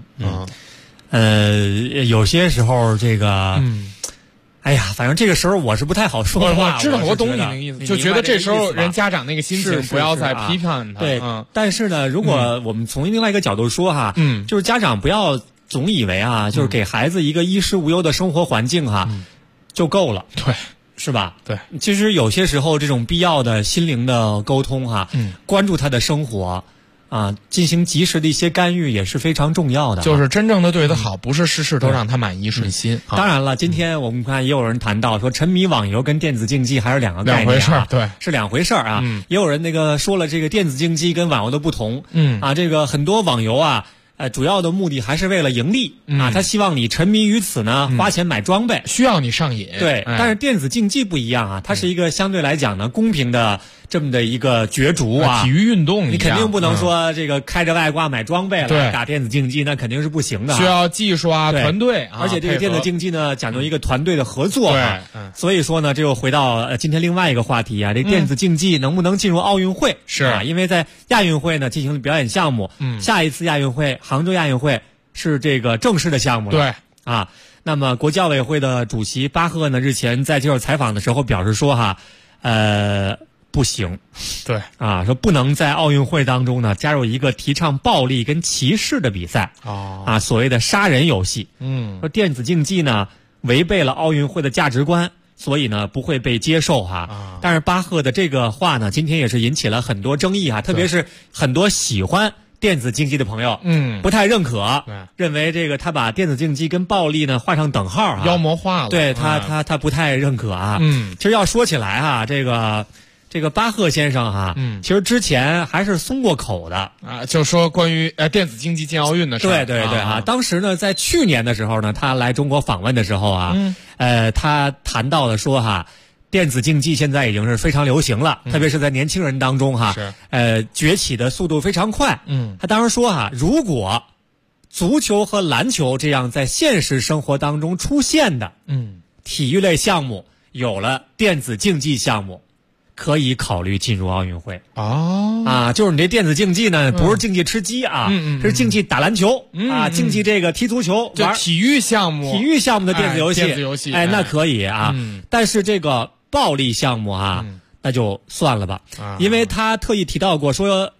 有些时候这个哎呀，反正这个时候我是不太好说话。 我知道，我懂你那个意思，就觉得这时候人家长那个心情不要再批判他。 对，但是呢，如果我们从另外一个角度说就是家长不要总以为就是给孩子一个衣食无忧的生活环境就够了， 对， 是吧？ 对， 其实有些时候这种必要的心灵的沟通关注他的生活。进行及时的一些干预也是非常重要的， 就是真正的对他好，不是事事都让他满意顺心。 当然了，今天我们看也有人谈到说，沉迷网游跟电子竞技还是两个概念， 两回事儿，对， 是两回事儿啊。也有人说了，这个电子竞技跟网游的不同，这个很多网游主要的目的还是为了盈利他希望你沉迷于此呢，花钱买装备， 需要你上瘾。 对，但是电子竞技不一样它是一个相对来讲呢公平的这么的一个角逐体育运动， 你肯定不能说这个开着外挂买装备来打电子竞技，那肯定是不行的， 需要技术团队而且这个电子竞技呢讲究一个团队的合作所以说呢，这又回到今天另外一个话题这电子竞技能不能进入奥运会？ 是因为在亚运会呢进行了表演项目，下一次亚运会杭州亚运会是这个正式的项目了，对那么国际奥委会的主席巴赫呢日前在接受采访的时候表示说不行， 对说不能在奥运会当中呢加入一个提倡暴力跟歧视的比赛所谓的杀人游戏，说电子竞技呢违背了奥运会的价值观，所以呢不会被接受但是巴赫的这个话呢今天也是引起了很多争议特别是很多喜欢电子竞技的朋友不太认可，认为这个他把电子竞技跟暴力呢画上等号妖魔化了， 对他不太认可其实要说起来这个巴赫先生其实之前还是松过口的就说关于电子竞技进奥运的事儿。 对当时呢在去年的时候呢他来中国访问的时候他谈到了说电子竞技现在已经是非常流行了，特别是在年轻人当中崛起的速度非常快他当时说如果足球和篮球这样在现实生活当中出现的体育类项目有了电子竞技项目可以考虑进入奥运会就是你这电子竞技呢不是竞技吃鸡是竞技打篮球竞技这个踢足球玩体育项目的电子游戏那可以但是这个暴力项目那就算了吧因为他特意提到过说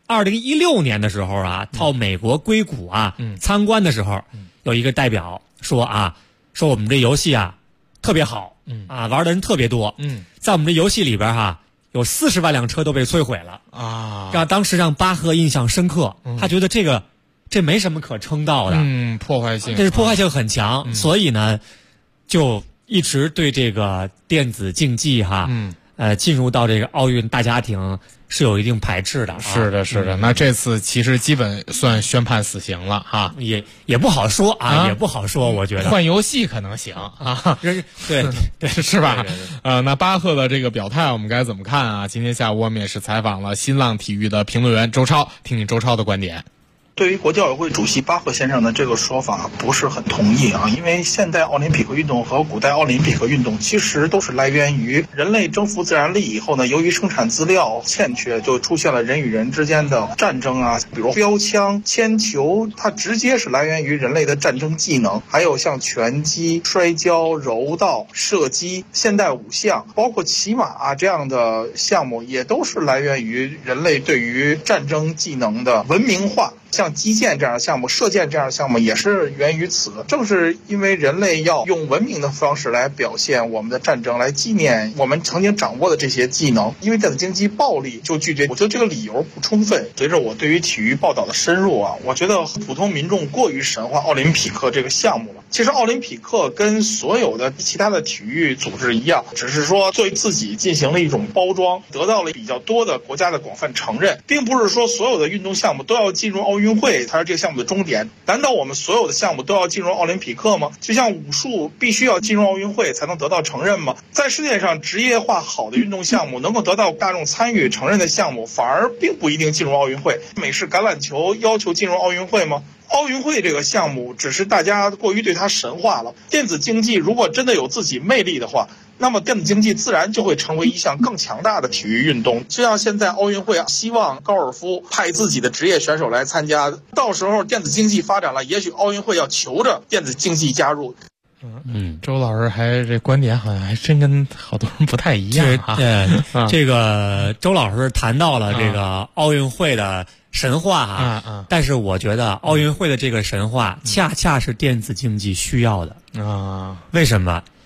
2016年的时候到美国硅谷参观的时候有一个代表说说我们这游戏特别好玩的人特别多在我们这游戏里边有40万辆车都被摧毁了当时让巴赫印象深刻他觉得这没什么可称道的破坏性， 这是破坏性很强所以呢就一直对这个电子竞技进入到这个奥运大家庭是有一定排斥的是的那这次其实基本算宣判死刑了也不好说也不好说我觉得换游戏可能行对是吧那巴赫的这个表态我们该怎么看今天下午我们也是采访了新浪体育的评论员周超，听听周超的观点。 对于国际奥委会主席巴赫先生的这个说法不是很同意因为现代奥林匹克运动和古代奥林匹克运动其实都是来源于人类征服自然力以后呢，由于生产资料欠缺，就出现了人与人之间的战争比如标枪、铅球，它直接是来源于人类的战争技能，还有像拳击、摔跤、柔道、射击、现代武项，包括骑马这样的项目也都是来源于人类对于战争技能的文明化。像击剑这样的项目、射箭这样的项目也是源于此。正是因为人类要用文明的方式来表现我们的战争，来纪念我们曾经掌握的这些技能。因为电子竞技暴力就拒绝，我觉得这个理由不充分。随着我对于体育报道的深入我觉得普通民众过于神化奥林匹克这个项目了。其实奥林匹克跟所有的其他的体育组织一样，只是说对自己进行了一种包装，得到了比较多的国家的广泛承认，并不是说所有的运动项目都要进入奥运会才是这个项目的终点。难道我们所有的项目都要进入奥林匹克吗？就像武术必须要进入奥运会才能得到承认吗？在世界上职业化好的运动项目能够得到大众参与承认的项目，反而并不一定进入奥运会。美式橄榄球要求进入奥运会吗？奥运会这个项目只是大家过于对它神化了。电子竞技如果真的有自己魅力的话，那么电子竞技自然就会成为一项更强大的体育运动。就像现在奥运会希望高尔夫派自己的职业选手来参加，到时候电子竞技发展了，也许奥运会要求着电子竞技加入。 周老师这观点好像还真跟好多人不太一样这个周老师谈到了这个奥运会的神话但是我觉得奥运会的这个神话恰恰是电子竞技需要的为什么？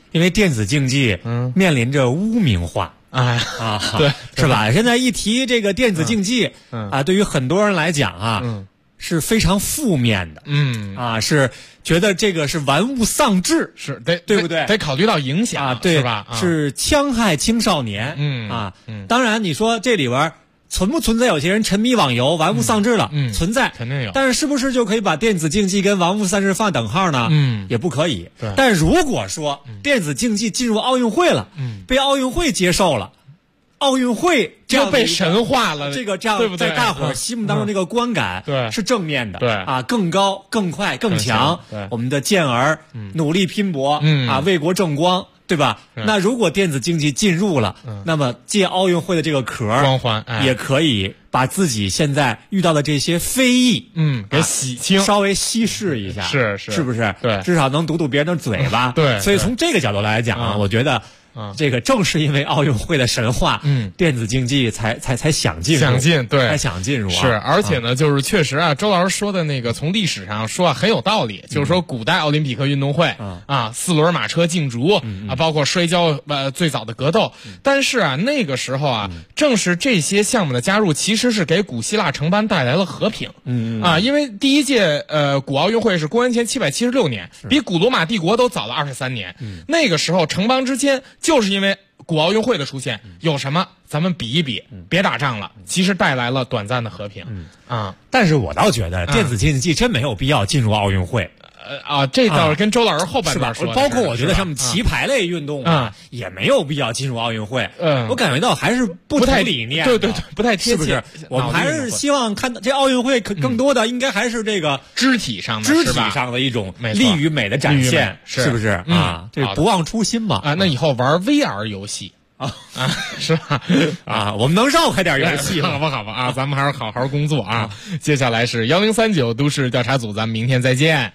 因为电子竞技面临着污名化。 对， 是吧？现在一提这个电子竞技，对于很多人来讲是非常负面的，是觉得这个是玩物丧志， 是对不对？ 得考虑到影响， 对是吧？ 是戕害青少年，当然你说这里边存不存在有些人沉迷网游、玩物丧志了？存在， 肯定有。 但是是不是就可以把电子竞技跟玩物丧志放等号呢？也不可以。 对。 但如果说电子竞技进入奥运会了，被奥运会接受了，奥运会这样被神化了， 这样对不对？ 在大伙儿心目当中这个观感是正面的， 对更高、更快、更强。我们的健儿努力拼搏，为国争光。对吧？那如果电子竞技进入了，那么借奥运会的这个壳光环， 也可以把自己现在遇到的这些非议， 给洗清， 稍微稀释一下，是不是？ 对， 至少能堵堵别人的嘴巴。 对， 所以从这个角度来讲我觉得。这个正是因为奥运会的神话，电子竞技才想进入， 对， 才想进入。 是，而且呢，就是确实周老师说的那个，从历史上说很有道理。就是说，古代奥林匹克运动会4轮马车竞逐包括摔跤，最早的格斗。但是那个时候正是这些项目的加入，其实是给古希腊城邦带来了和平。因为第一届古奥运会是公元前776年，比古罗马帝国都早了23年。那个时候城邦之间。就是因为古奥运会的出现，有什么咱们比一比，别打仗了，其实带来了短暂的和平。 但是我倒觉得电子竞技真没有必要进入奥运会。 这倒是跟周老师后半段说的， 包括我觉得像棋牌类运动也没有必要进入奥运会。我感觉到还是不同理念， 对，不太贴切。 是不是？我们还是希望看到这奥运会更多的应该还是这个肢体上的一种力与美的展现，是不是？这不忘初心嘛。 那以后玩 VR 游戏。是吧？ 我们能绕开点游戏， 好吧咱们还是好好工作啊。接下来是1039都市调查组，咱们明天再见。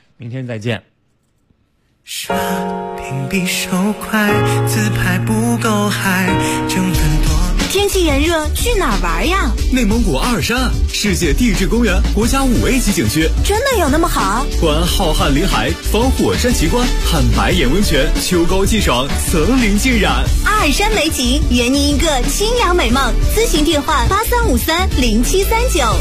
刷屏比手快，自拍不够嗨，争分夺秒。 天气炎热，去哪儿玩呀？ 内蒙古阿尔山，世界地质公园，国家5A 级景区。 真的有那么好？ 环浩瀚林海，访火山奇观，看白眼温泉，秋高气爽，层林尽染。 阿尔山美景，圆您一个清凉美梦。咨询电话83530739。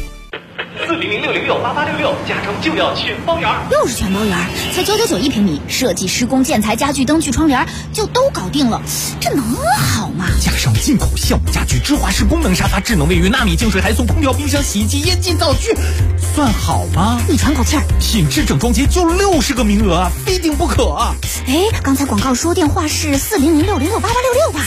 4006068866，加州就要全包圆， 又是全包圆，才999一平米，设计、施工、建材、家具、灯具、窗帘就都搞定了，这能好吗？ 加上进口橡木家具、芝华士功能沙发、智能卫浴、纳米净水、还送空调、冰箱、洗衣机、烟机、灶具，算好吗？ 你喘口气儿， 品质整装节就60个名额，非订不可。 刚才广告说电话是4006068866吧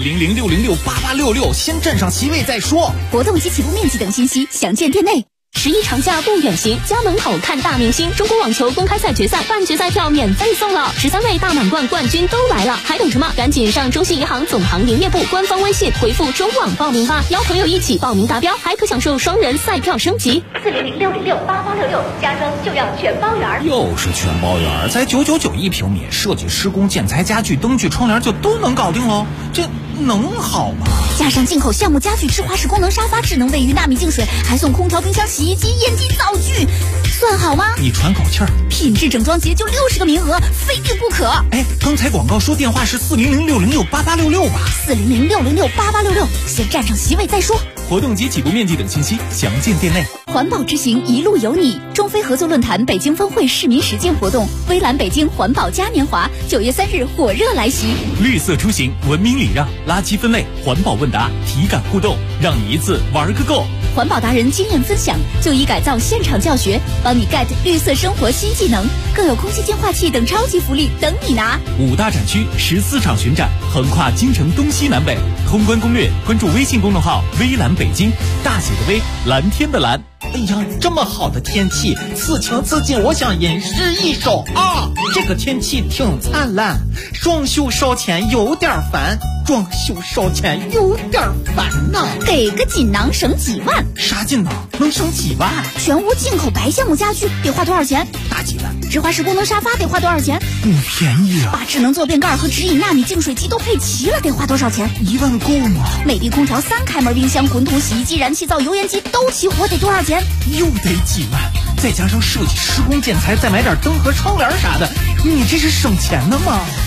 ？4006068866，先占上席位再说。 活动及起步面积等信息，详见店内。 11长假不远行，家门口看大明星。中国网球公开赛决赛半决赛票免费送了，13位大满贯冠军都来了，还等什么？赶紧上中信银行总行营业部官方微信回复中网报名吧，邀朋友一起报名达标，还可享受双人赛票升级。 4006068866，加州就要全包圆。 又是全包圆，才999一平米，设计、施工、建材、家具、灯具、窗帘就都能搞定喽，这能好吗？ 加上进口橡木家具、芝华士功能沙发、智能卫浴、纳米净水，还送空调、冰箱、洗衣机、烟机、灶具，算好吗？ 你喘口气儿。 品质整装节就60个名额，非订不可。 刚才广告说电话是4006068866吧 ？4006068866，先占上席位再说。 活动及起步面积等信息详见店内。 环保之行一路有你，中非合作论坛北京分会市民实践活动，微蓝北京环保嘉年华9月3日火热来袭。 绿色出行，文明礼让，垃圾分类，环保问答，体感互动，让你一次玩个够。 环保达人经验分享，就医改造现场教学，帮你 get 绿色生活新技能，更有空气净化器等超级福利等你拿。 5大展区14场巡展，横跨京城东西南北。通关攻略，关注微信公众号微蓝北京，大写的微，蓝天的蓝。哎呀，这么好的天气，此情此景，我想吟诗一首啊！这个天气挺灿烂，装修烧钱有点烦，装修烧钱有点烦呐。 给个锦囊省几万？ 啥锦囊能省几万？ 全屋进口白橡木家具得花多少钱？ 大几万。 芝华士功能沙发得花多少钱？ 不便宜啊。 把智能坐便盖和直饮纳米净水机都配齐了，得花多少钱 ？1万够吗？ 美的空调、3开门冰箱、滚筒洗衣机、燃气灶、油烟机都齐活，得多少钱？ 又得几万，再加上设计、施工、建材，再买点灯和窗帘啥的，你这是省钱的吗？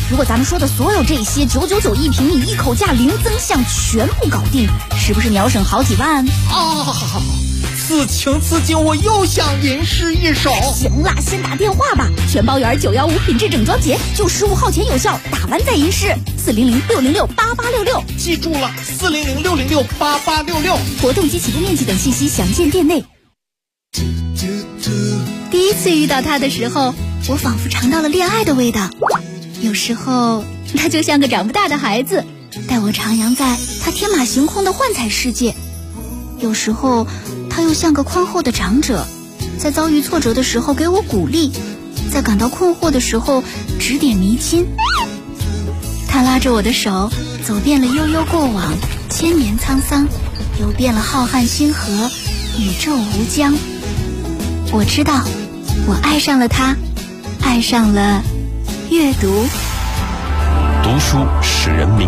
如果咱们说的所有这些999一平米，一口价零增项，全部搞定，是不是秒省好几万？ 此情此景，我又想吟诗一首。 行啦，先打电话吧，全包圆915品质整装节，就15号前有效，打完再吟诗。400-606-8866， 记住了，400-606-8866。 活动及起步面积等信息详见店内。第一次遇到他的时候，我仿佛尝到了恋爱的味道。有时候他就像个长不大的孩子，带我徜徉在他天马行空的幻彩世界。有时候他又像个宽厚的长者，在遭遇挫折的时候给我鼓励，在感到困惑的时候指点迷津。他拉着我的手，走遍了悠悠过往，千年沧桑，游遍了浩瀚星河，宇宙无疆。我知道，我爱上了他，爱上了阅读。 读书使人明